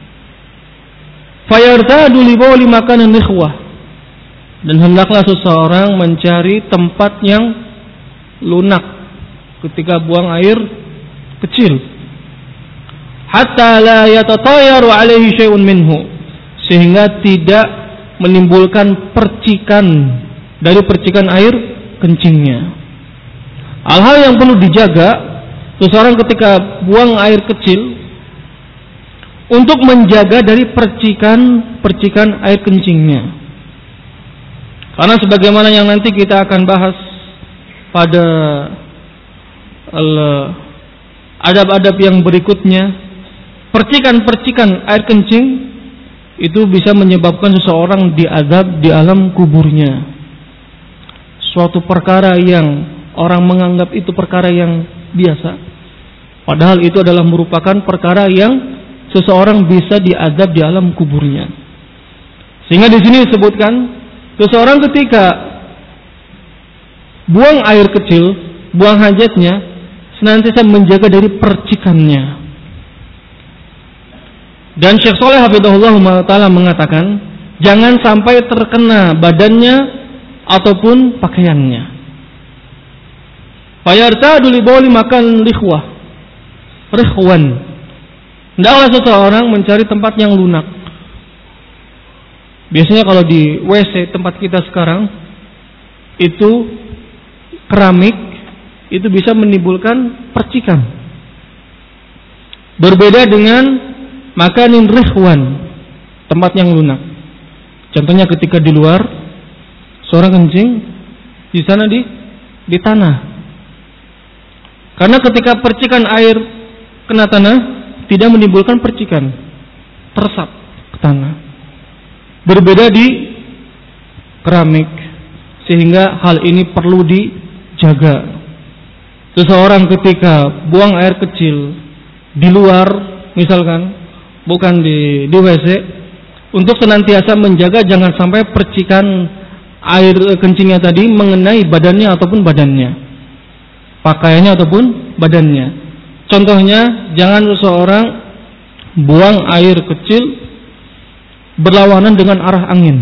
Fayartadu li bauli makanan ikhwah, dan hendaklah seseorang mencari tempat yang lunak ketika buang air kecil. Hatta la yatatayaru alaihi syai'un minhu, sehingga tidak menimbulkan percikan dari percikan air kencingnya. Hal-hal yang perlu dijaga seseorang ketika buang air kecil untuk menjaga dari percikan-percikan air kencingnya. Karena sebagaimana yang nanti kita akan bahas pada adab-adab yang berikutnya, percikan-percikan air kencing itu bisa menyebabkan seseorang diazab di alam kuburnya. Suatu perkara yang orang menganggap itu perkara yang biasa, padahal itu adalah merupakan perkara yang seseorang bisa diazab di alam kuburnya. Sehingga di sini disebutkan seseorang ketika buang air kecil, buang hajatnya, senantiasa menjaga dari percikannya. Dan Syekh Shalih hafidhahullah ta'ala mengatakan, jangan sampai terkena badannya ataupun pakaiannya. Fayartadu li bauli makan likhwah, rikhwan. Hendaklah seseorang mencari tempat yang lunak. Biasanya kalau di W C tempat kita sekarang itu keramik, itu bisa menimbulkan percikan. Berbeda dengan makanin rikhwan, tempat yang lunak. Contohnya ketika di luar seorang kencing, di sana di di tanah. Karena ketika percikan air kena tanah tidak menimbulkan percikan, teresap ke tanah. Berbeda di keramik, sehingga hal ini perlu dijaga. Seseorang ketika buang air kecil di luar, misalkan bukan di, di W C, untuk senantiasa menjaga jangan sampai percikan air kencingnya tadi mengenai badannya ataupun badannya, pakaiannya ataupun badannya. Contohnya, jangan seseorang buang air kecil berlawanan dengan arah angin.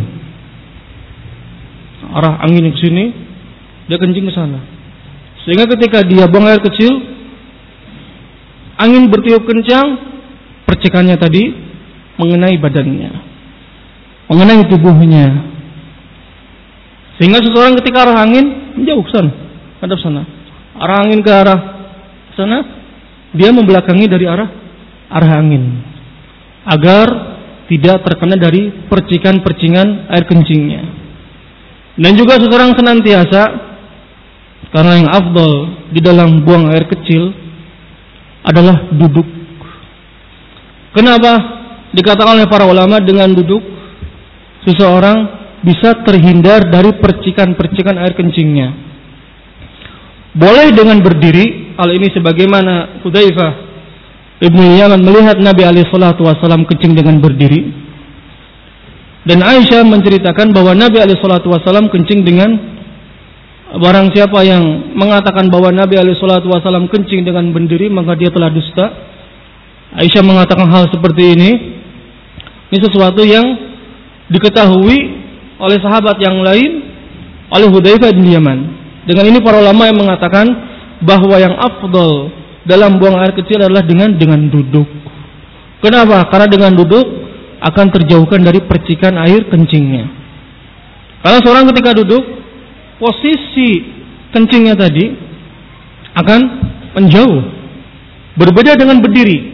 Arah angin ke sini, dia kencing ke sana. Sehingga ketika dia buang air kecil, angin bertiup kencang, percikannya tadi mengenai badannya, mengenai tubuhnya. Sehingga seseorang ketika arah angin menjauh ke sana, hadap sana. Arah angin ke arah sana, dia membelakangi dari arah arah angin, agar tidak terkena dari percikan-percikan air kencingnya. Dan juga seseorang senantiasa, karena yang afdal di dalam buang air kecil adalah duduk. Kenapa dikatakan oleh para ulama dengan duduk seseorang bisa terhindar dari percikan-percikan air kencingnya? Boleh dengan berdiri, hal ini sebagaimana Hudzaifah Ibnu Yaman melihat Nabi alaihi salatu wasallam kencing dengan berdiri, dan Aisyah menceritakan bahwa Nabi alaihi salatu wasallam kencing dengan, barang siapa yang mengatakan bahwa Nabi alaihi salatu wasallam kencing dengan berdiri maka dia telah dusta. Aisyah mengatakan hal seperti ini, ini sesuatu yang diketahui oleh sahabat yang lain, oleh Hudzaifah bin Yaman. Dengan ini para ulama yang mengatakan bahwa yang afdal dalam buang air kecil adalah dengan dengan duduk. Kenapa? Karena dengan duduk akan terjauhkan dari percikan air kencingnya. Karena seorang ketika duduk, posisi kencingnya tadi akan menjauh. Berbeda dengan berdiri.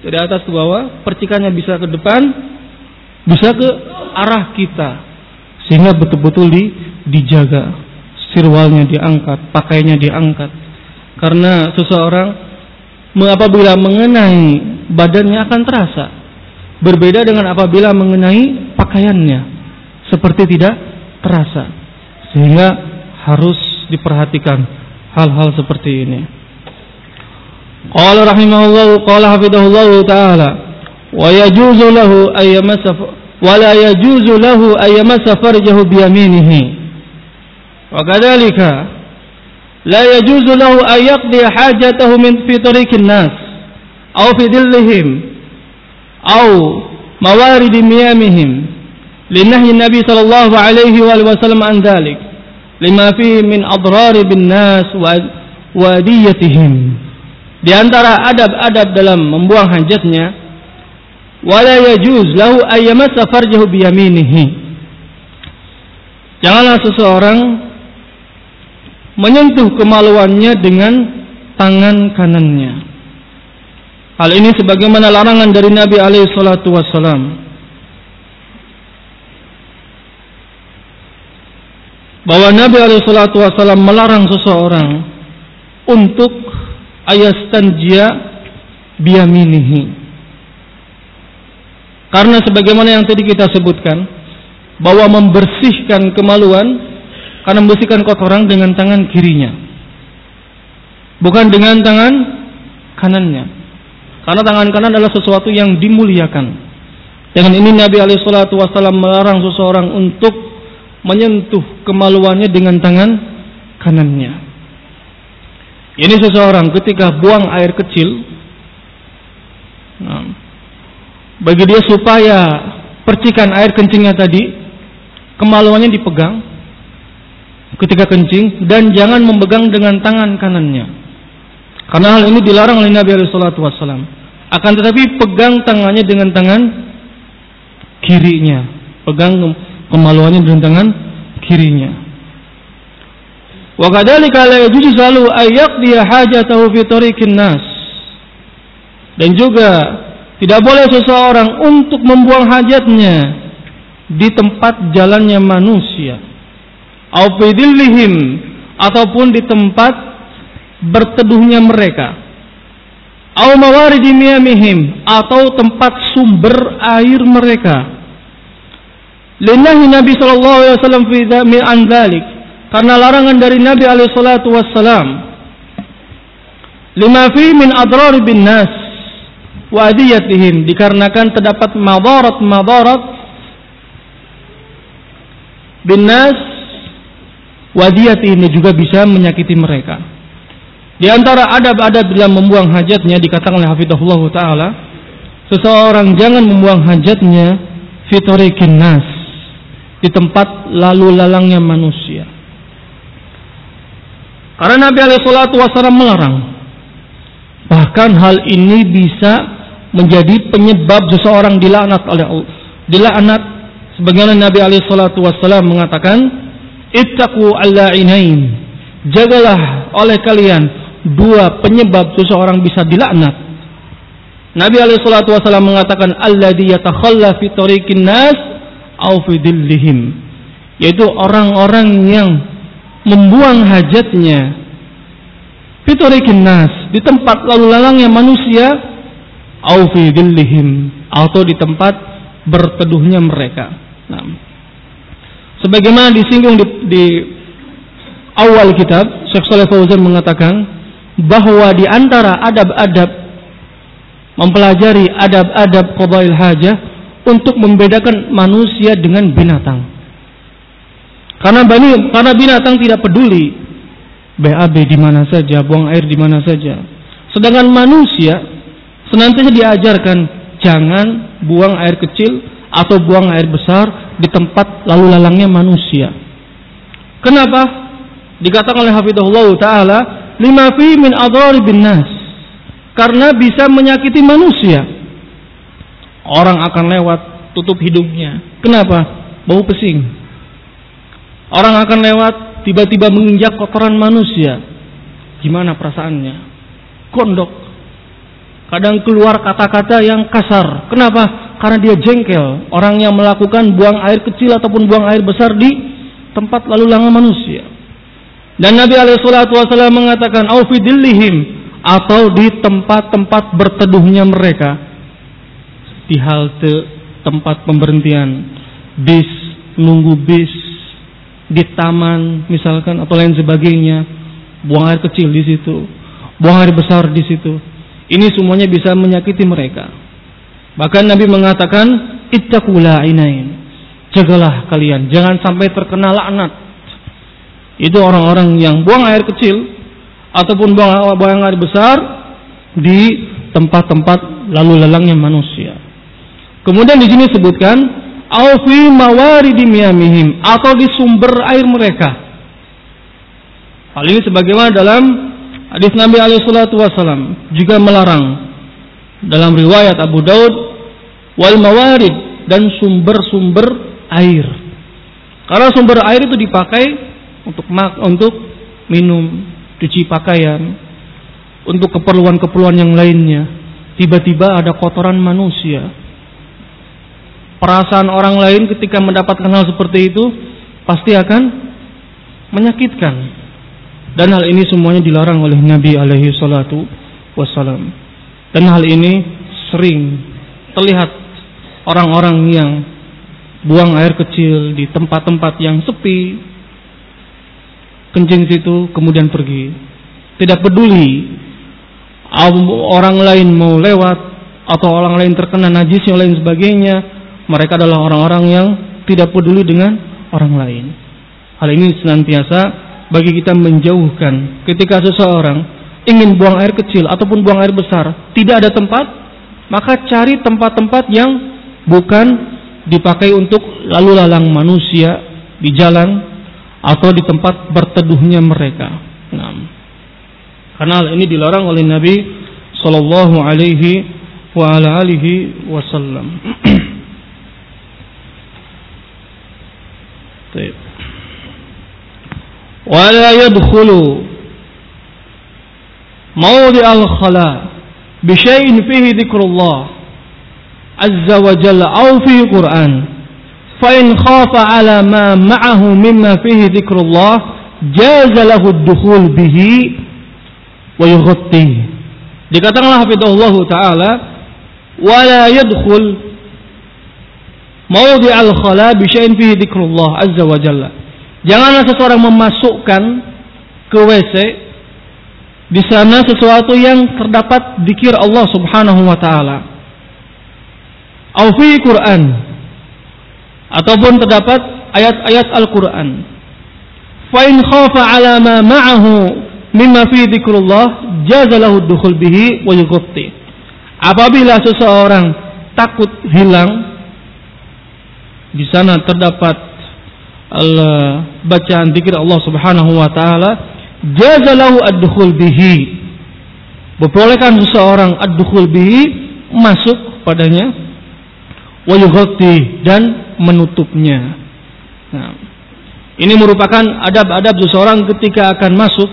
dari atas ke bawah, percikannya bisa ke depan, bisa ke arah kita, sehingga betul-betul di, dijaga, sirwalnya diangkat, pakainya diangkat. Karena seseorang apabila mengenai badannya akan terasa, berbeda dengan apabila mengenai pakaiannya, seperti tidak terasa, sehingga harus diperhatikan hal-hal seperti ini. Qala rahimahullah, qala hafidhahullah ta'ala, wa yajuzu lahu ay yamassa wa la yajuzu lahu ay yamassa farjahu bi yaminihi. Wa kadzalika la yajuzu lahu ay yaqdi hajatahu min fi tariqin nas aw fi dhillihim aw mawarid miyamihim linahyi Nabi sallallahu alaihi wa sallam an dzalik lima fihi min adrar bin nas wa wadiyatihim. Di antara adab-adab dalam membuang hajatnya, wala yajuz lahu ayyamassa farjahu bi yaminihi. Janganlah seseorang menyentuh kemaluannya dengan tangan kanannya. Hal ini sebagaimana larangan dari Nabi alaihi salatu wassalam, bahwa Nabi alaihi salatu wassalam melarang seseorang untuk ayastanjia biyaminihi. Karena sebagaimana yang tadi kita sebutkan, bahwa membersihkan kemaluan, karena membersihkan kotoran dengan tangan kirinya, bukan dengan tangan kanannya. Karena tangan kanan adalah sesuatu yang dimuliakan. Dengan ini Nabi alaihi salatu wassalam melarang seseorang untuk menyentuh kemaluannya dengan tangan kanannya. Ini seseorang ketika buang air kecil, nah, bagi dia supaya percikan air kencingnya tadi, kemaluannya dipegang ketika kencing, dan jangan memegang dengan tangan kanannya. Karena hal ini dilarang oleh Nabi alaihi salatu wassalam. Akan tetapi pegang tangannya dengan tangan kirinya, pegang kemaluannya dengan tangan kirinya. Wa kadzalika la yajuzu salu ay yaqdi hajatahu fi tariqin nas. Dan juga tidak boleh seseorang untuk membuang hajatnya di tempat jalannya manusia, au fi dhillihim, ataupun di tempat berteduhnya mereka, au mawaridi miyamihim, atau tempat sumber air mereka. Linahi Nabi sallallahu alaihi wasallam fi an dzalik, karena larangan dari Nabi alaihi salatu wassalam, lima fi min adrar bin nas wa adiyatihim, dikarenakan terdapat madarat-madarat bin nas wa adiyatihim, juga bisa menyakiti mereka. Di antara adab-adab dalam membuang hajatnya, dikatakan oleh hafizahullah taala, seseorang jangan membuang hajatnya fi tariqin nas, di tempat lalu lalangnya manusia. Karena Nabi alaihi salatu wassalam melarang. Bahkan hal ini bisa menjadi penyebab seseorang dilaknat oleh Allah. Dilaknat, sebagaimana Nabi alaihi salatu wassalam mengatakan, ittaqu al-la'inain, jagalah oleh kalian dua penyebab seseorang bisa dilaknat. Nabi alaihi salatu wassalam mengatakan, alladzi yatakhalla fi tariqin nas au fi dhillihim, yaitu orang-orang yang membuang hajatnya fi tariqin nas, di tempat lalu lalangnya manusia, au fi dhillihim, atau di tempat berteduhnya mereka. Nah, sebagaimana disinggung di, di awal kitab, Syekh Shalih Fauzan mengatakan bahwa di antara adab-adab mempelajari adab-adab qadail hajah untuk membedakan manusia dengan binatang. Karena bani, karena binatang tidak peduli B A B di mana saja, buang air di mana saja. Sedangkan manusia senantiasa diajarkan jangan buang air kecil atau buang air besar di tempat lalu lalangnya manusia. Kenapa? Dikatakan oleh hafizahullah taala, lima fi min adrar bin nas, karena bisa menyakiti manusia. Orang akan lewat tutup hidungnya. Kenapa? Bau pesing. Orang akan lewat tiba-tiba menginjak kotoran manusia. Gimana perasaannya? Gondok. kadang keluar kata-kata yang kasar. Kenapa? Karena dia jengkel orang yang melakukan buang air kecil ataupun buang air besar di tempat lalu lalang manusia. Dan Nabi alaihi salatu wasallam mengatakan au fi dillihim, atau di tempat-tempat berteduhnya mereka, di halte, tempat pemberhentian bis, nunggu bis, di taman misalkan atau lain sebagainya, buang air kecil di situ, buang air besar di situ. Ini semuanya bisa menyakiti mereka. Bahkan Nabi mengatakan ittaqula ainain, jagalah kalian jangan sampai terkena laknat. Itu orang-orang yang buang air kecil ataupun buang, buang air besar di tempat-tempat lalu lalangnya manusia. Kemudian di sini sebutkan au fi mawaridi miyamihim, atau di sumber air mereka. Hal ini sebagaimana dalam hadis Nabi alaihi salatu wasallam juga melarang dalam riwayat Abu Daud, wal mawarid, dan sumber-sumber air. Karena sumber air itu dipakai untuk untuk minum, cuci pakaian, untuk keperluan-keperluan yang lainnya. Tiba-tiba ada kotoran manusia. Perasaan orang lain ketika mendapatkan hal seperti itu pasti akan menyakitkan. Dan hal ini semuanya dilarang oleh Nabi alaihi salatu wassalam. Dan hal ini sering terlihat orang-orang yang buang air kecil di tempat-tempat yang sepi, kencing situ kemudian pergi. Tidak peduli orang lain mau lewat atau orang lain terkena najis yang lain sebagainya, mereka adalah orang-orang yang tidak peduli dengan orang lain. Hal ini senantiasa bagi kita menjauhkan. Ketika seseorang ingin buang air kecil ataupun buang air besar, tidak ada tempat, maka cari tempat-tempat yang bukan dipakai untuk lalu lalang manusia di jalan atau di tempat berteduhnya mereka. Nah, karena hal ini dilarang oleh Nabi Sallallahu Alaihi wa ala alihi Wasallam. Baik. Wala yadkhulu mawdi' al-khala bi syai'in fihi dzikrullah azza wa jalla aw fi Qur'an. فإن خاف على ما معه مما فيه ذكر الله جاز له الدخول به ويغطيه. Dikatakanlah hafizahullah taala wala yadkhul mawdi' al-khala bi syai'in fihi dzikrullah azza wa jalla. Janganlah seseorang memasukkan ke W C di sana sesuatu yang terdapat zikir Allah Subhanahu wa taala. Au fi Qur'an, ataupun terdapat ayat-ayat Al-Quran. Fa in khafa ala ma ma'ahu mimma fi dzikrullah jaza lahu ad-dukhul bihi wa yughatti. Apabila seseorang takut hilang, di sana terdapat Allah, bacaan zikir Allah Subhanahu wa taala, jaza lahu ad-dukhul bihi. Diperbolehkan seseorang ad-dukhul bihi, masuk padanya, wa yughatti, dan menutupnya. Nah, ini merupakan adab-adab seseorang ketika akan masuk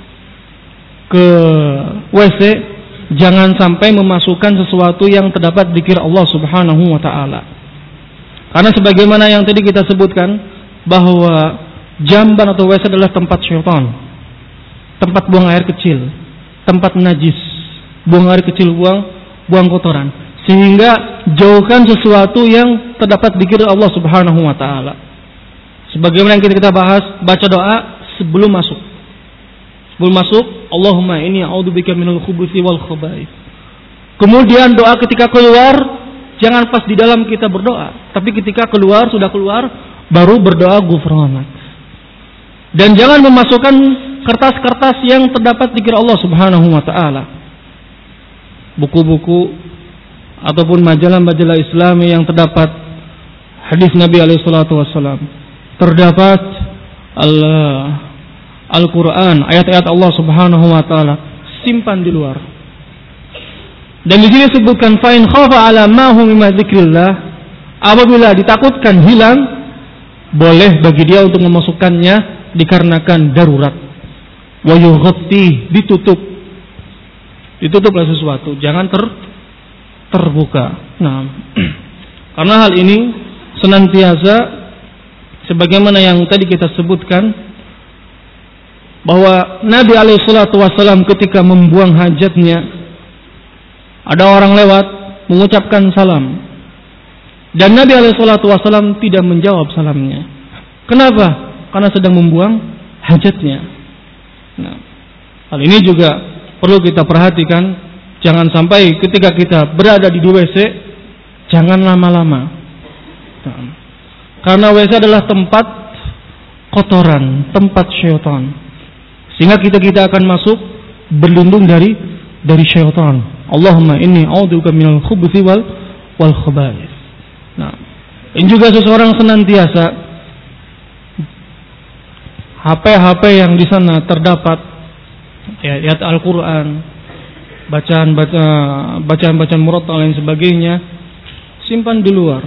ke W C, jangan sampai memasukkan sesuatu yang terdapat zikir Allah Subhanahu wa taala. Karena sebagaimana yang tadi kita sebutkan bahwa jamban atau W C adalah tempat syaitan, tempat buang air kecil, tempat najis, buang air kecil, buang buang kotoran. Sehingga jauhkan sesuatu yang terdapat zikir Allah Subhanahu wa taala. Sebagaimana yang kita, kita bahas, baca doa sebelum masuk. Sebelum masuk, Allahumma inni a'udzubika minal khubuthi wal khaba'ith. Kemudian doa ketika keluar, jangan pas di dalam kita berdoa, tapi ketika keluar, sudah keluar, baru berdoa ghufranak. Dan jangan memasukkan kertas-kertas yang terdapat zikir Allah Subhanahu wa taala. Buku-buku ataupun majalah-majalah Islami yang terdapat hadis Nabi alaihi salatu wasallam, terdapat Al-Quran, ayat-ayat Allah Subhanahu wa taala, simpan di luar. Dan di sini sebutkan fa in khafa ala ma hum min dzikrillah, apabila ditakutkan hilang, boleh bagi dia untuk memasukkannya dikarenakan darurat. Wa yughatti, ditutup. ditutup oleh sesuatu, jangan ter terbuka. Nah, karena hal ini senantiasa sebagaimana yang tadi kita sebutkan bahwa Nabi alaihi salatu wasallam ketika membuang hajatnya, ada orang lewat mengucapkan salam dan Nabi alaihi salatu wasallam tidak menjawab salamnya. Kenapa? Karena sedang membuang hajatnya. Nah, hal ini juga perlu kita perhatikan, jangan sampai ketika kita berada di W C jangan lama-lama. Nah, karena W C adalah tempat kotoran, tempat syaitan. Sehingga kita-kita akan masuk berlindung dari dari syaitan. Allahumma inni a'udzubika minal khubuthi wal wal khaba'ith. Nah, ini juga seseorang senantiasa H P-H P yang di sana terdapat ayat Al-Qur'an, bacaan baca bacaan-bacaan murattal dan sebagainya, simpan di luar.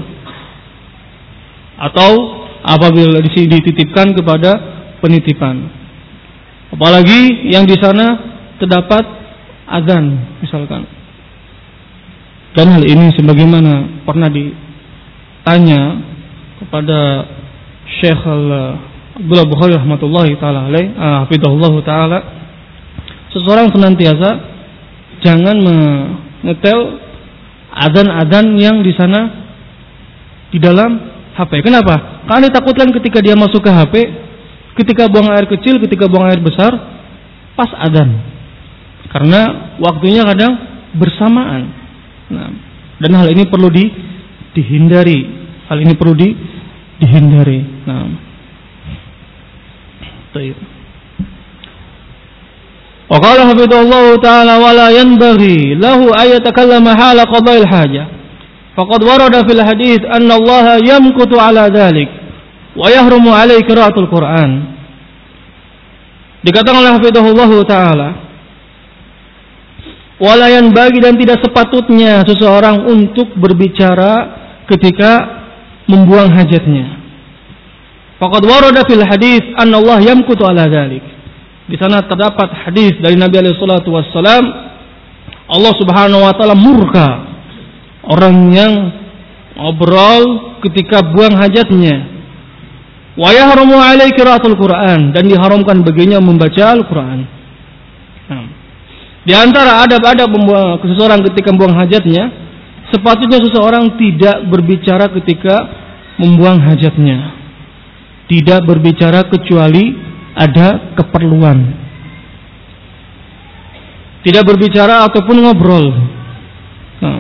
Atau apabila dititipkan kepada penitipan. Apalagi yang di sana terdapat azan misalkan. Dan hal ini sebagaimana pernah ditanya kepada Syekh Abdullah Bukhari rahmatullahi taala alaih, hafizahullah taala, seseorang senantiasa jangan menyetel azan-azan yang di sana di dalam H P. Kenapa? Karena ditakutkan ketika dia masuk ke H P, ketika buang air kecil, ketika buang air besar, pas adzan. Karena waktunya kadang bersamaan. Nah, dan hal ini perlu di, dihindari. Hal ini perlu di, dihindari. Nah, baik. Wa qala hafidhahullah ta'ala wa la yanbaghi lahu ay yatakallama hala qada'il hajah. Faqad warada fil hadits anna Allah yamkutu ala dhalik wa yahrumu alaihi qiraatul Qur'an. Dikatakan oleh hafizahullah taala, walayan bagi dan tidak sepatutnya seseorang untuk berbicara ketika membuang hajatnya. Faqad warada fil hadits anna Allah yamkutu ala dhalik. Di sana terdapat hadis dari Nabi alaihi salatu wassalam, Allah Subhanahu wa taala murka orang yang ngobrol ketika buang hajatnya. Wa yahrumu alaihi qiraatul Qur'an, dan diharamkan baginya membaca Al-Qur'an. Nah, di antara adab-adab seseorang ketika membuang hajatnya, sepatutnya seseorang tidak berbicara ketika membuang hajatnya. Tidak berbicara kecuali ada keperluan. Tidak berbicara ataupun ngobrol. Nah,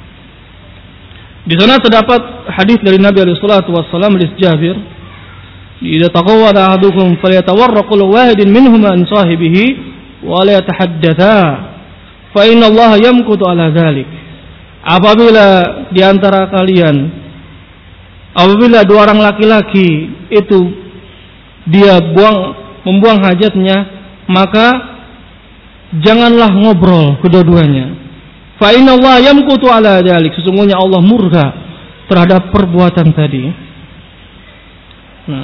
di sana terdapat hadis dari Nabi alaihi salatu wassalam, hadis Jabir, "Idza taqawwada ahadukum falyatawarraq kullu wahidin minhuma an sahibihi wa la yatahaddatha fa inna Allah yamkutu ala dzalik." Apabila di antara kalian, apabila dua orang laki-laki itu dia buang membuang hajatnya, maka janganlah ngobrol kedua-duanya. Fa inna Allah yamkutu ala dzalik, sesungguhnya Allah murka terhadap perbuatan tadi. Nah,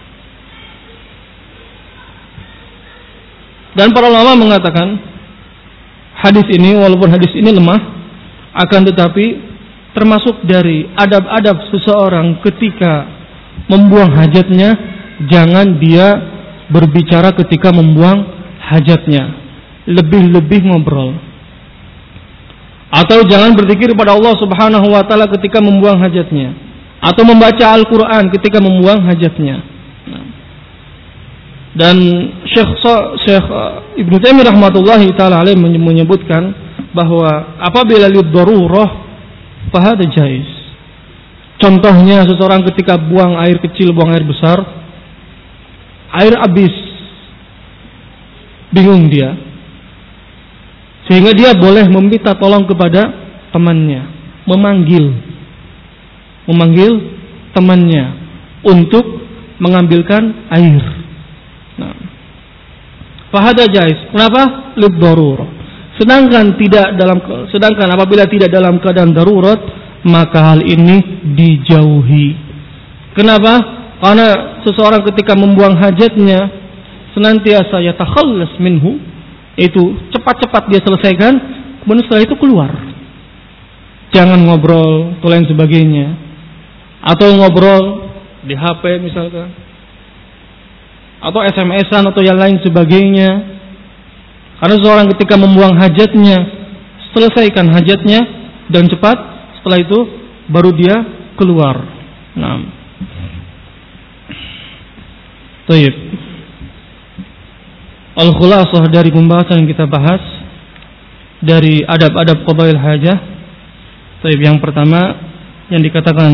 dan para ulama mengatakan hadis ini, walaupun hadis ini lemah, akan tetapi termasuk dari adab-adab seseorang ketika membuang hajatnya, jangan dia berbicara ketika membuang hajatnya, lebih-lebih ngobrol. Atau jangan berzikir kepada Allah Subhanahu wa taala ketika membuang hajatnya, atau membaca Al-Qur'an ketika membuang hajatnya. Dan Syekh Syekh Ibnu Taimiyah rahmatullahi taala alaih menyebutkan bahwa apabila liddarurah fa hada jaiz. Contohnya seseorang ketika buang air kecil, buang air besar, air habis, bingung dia, sehingga dia boleh meminta tolong kepada temannya, memanggil memanggil temannya untuk mengambilkan air. Nah, fahada jaiz. Kenapa? Liddarurah. Sedangkan tidak dalam sedangkan apabila tidak dalam keadaan darurat, maka hal ini dijauhi. Kenapa? Karena seseorang ketika membuang hajatnya senantiasa yatakhallas minhu, itu cepat-cepat dia selesaikan, kemudian setelah itu keluar. Jangan ngobrol atau lain sebagainya, atau ngobrol di H P misalkan, atau S M S-an atau yang lain sebagainya. Karena seorang ketika membuang hajatnya, selesaikan hajatnya dan cepat, setelah itu baru dia keluar. Nah, Taib. Al-khulasah dari pembahasan yang kita bahas dari adab-adab qadail hajah. Taib, yang pertama yang dikatakan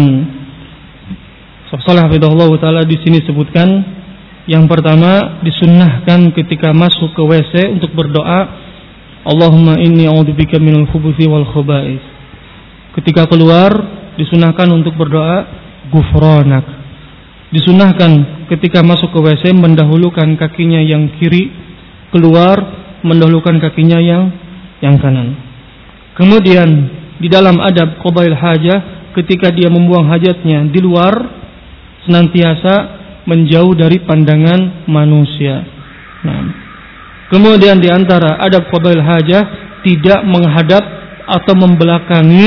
Salih hafizahullah taala di sini sebutkan, yang pertama disunnahkan ketika masuk ke W C untuk berdoa, Allahumma inni a'udzubika minal khubuthi wal khaba'is. Ketika keluar disunnahkan untuk berdoa ghufranak. Disunahkan ketika masuk ke W C mendahulukan kakinya yang kiri, keluar mendahulukan kakinya yang yang kanan. Kemudian di dalam adab qadail hajah, ketika dia membuang hajatnya di luar, senantiasa menjauh dari pandangan manusia. Nah, kemudian di antara adab qadail hajah, tidak menghadap atau membelakangi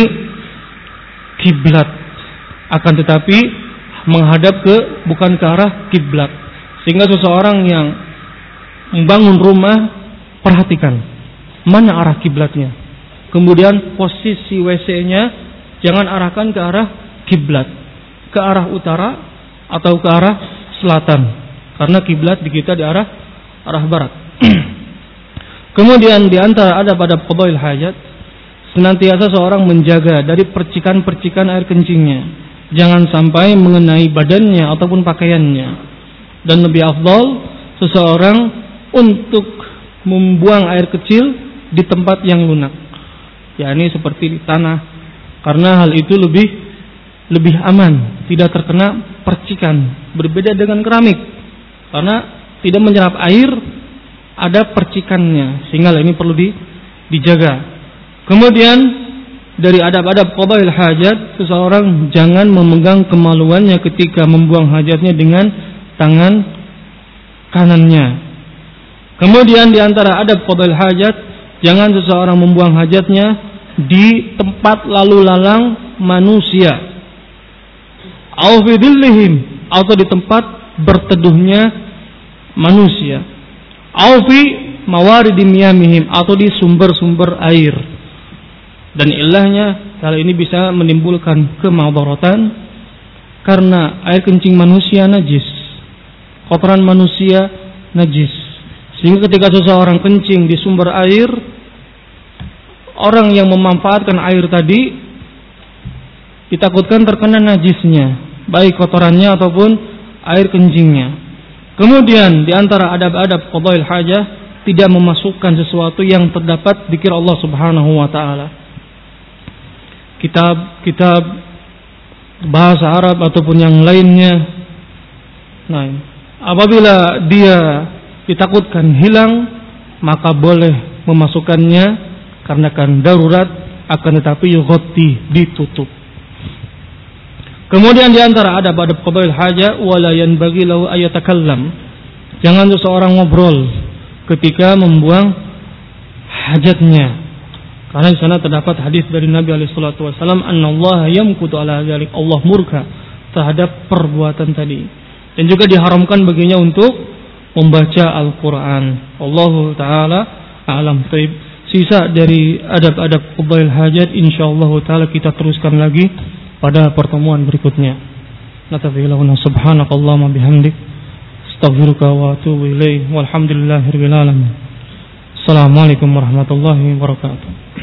kiblat, akan tetapi menghadap ke bukan ke arah kiblat. Sehingga seseorang yang membangun rumah, perhatikan mana arah kiblatnya. Kemudian posisi W C-nya jangan arahkan ke arah kiblat, ke arah utara atau ke arah selatan, karena kiblat di kita di arah arah barat. Kemudian di antara adab-adab qadail hajat, senantiasa seorang menjaga dari percikan-percikan air kencingnya. Jangan sampai mengenai badannya ataupun pakaiannya. Dan lebih afdal seseorang untuk membuang air kecil di tempat yang lunak, yakni seperti di tanah, karena hal itu lebih lebih aman, tidak terkena percikan. Berbeda dengan keramik, karena tidak menyerap air, ada percikannya, sehingga ini perlu di, dijaga. Kemudian dari adab-adab qadail hajat, seseorang jangan memegang kemaluannya ketika membuang hajatnya dengan tangan kanannya. Kemudian di antara adab qadail hajat, jangan seseorang membuang hajatnya di tempat lalu lalang manusia, au fi dhillihim, atau di tempat berteduhnya manusia, au fi mawaridi miyamihim, atau di sumber-sumber air. Dan ilahnya hal ini bisa menimbulkan kemadaratan, karena air kencing manusia najis, kotoran manusia najis. Sehingga ketika seseorang kencing di sumber air, orang yang memanfaatkan air tadi ditakutkan terkena najisnya, baik kotorannya ataupun air kencingnya. Kemudian di antara adab-adab qadail hajah, tidak memasukkan sesuatu yang terdapat dzikir Allah Subhanahu wa taala. Kitab-kitab bahasa Arab ataupun yang lainnya. Nah, apabila dia ditakutkan hilang, maka boleh memasukkannya karena kan darurat, akan tetapi yughatti, ditutup. Kemudian di antara adab-adab qadail hajah, wala yanbaghi lahu ayatakallam. Jangan seseorang ngobrol ketika membuang hajatnya. Karena di sana terdapat hadis dari Nabi alaihi salatu wasallam, "Annallaha yamkutu ala dzalik." Allah murka terhadap perbuatan tadi. Dan juga diharamkan baginya untuk membaca Al-Qur'an. Allahu taala a'lam. Taib. Sisa dari adab-adab qadail hajat insyaallah taala kita teruskan lagi pada pertemuan berikutnya. Natafilahuna subhanakallahumma bihamdik, astaghfiruka wa atubu ilaik. Walhamdulillahirabbil alamin. Assalamualaikum warahmatullahi wabarakatuh.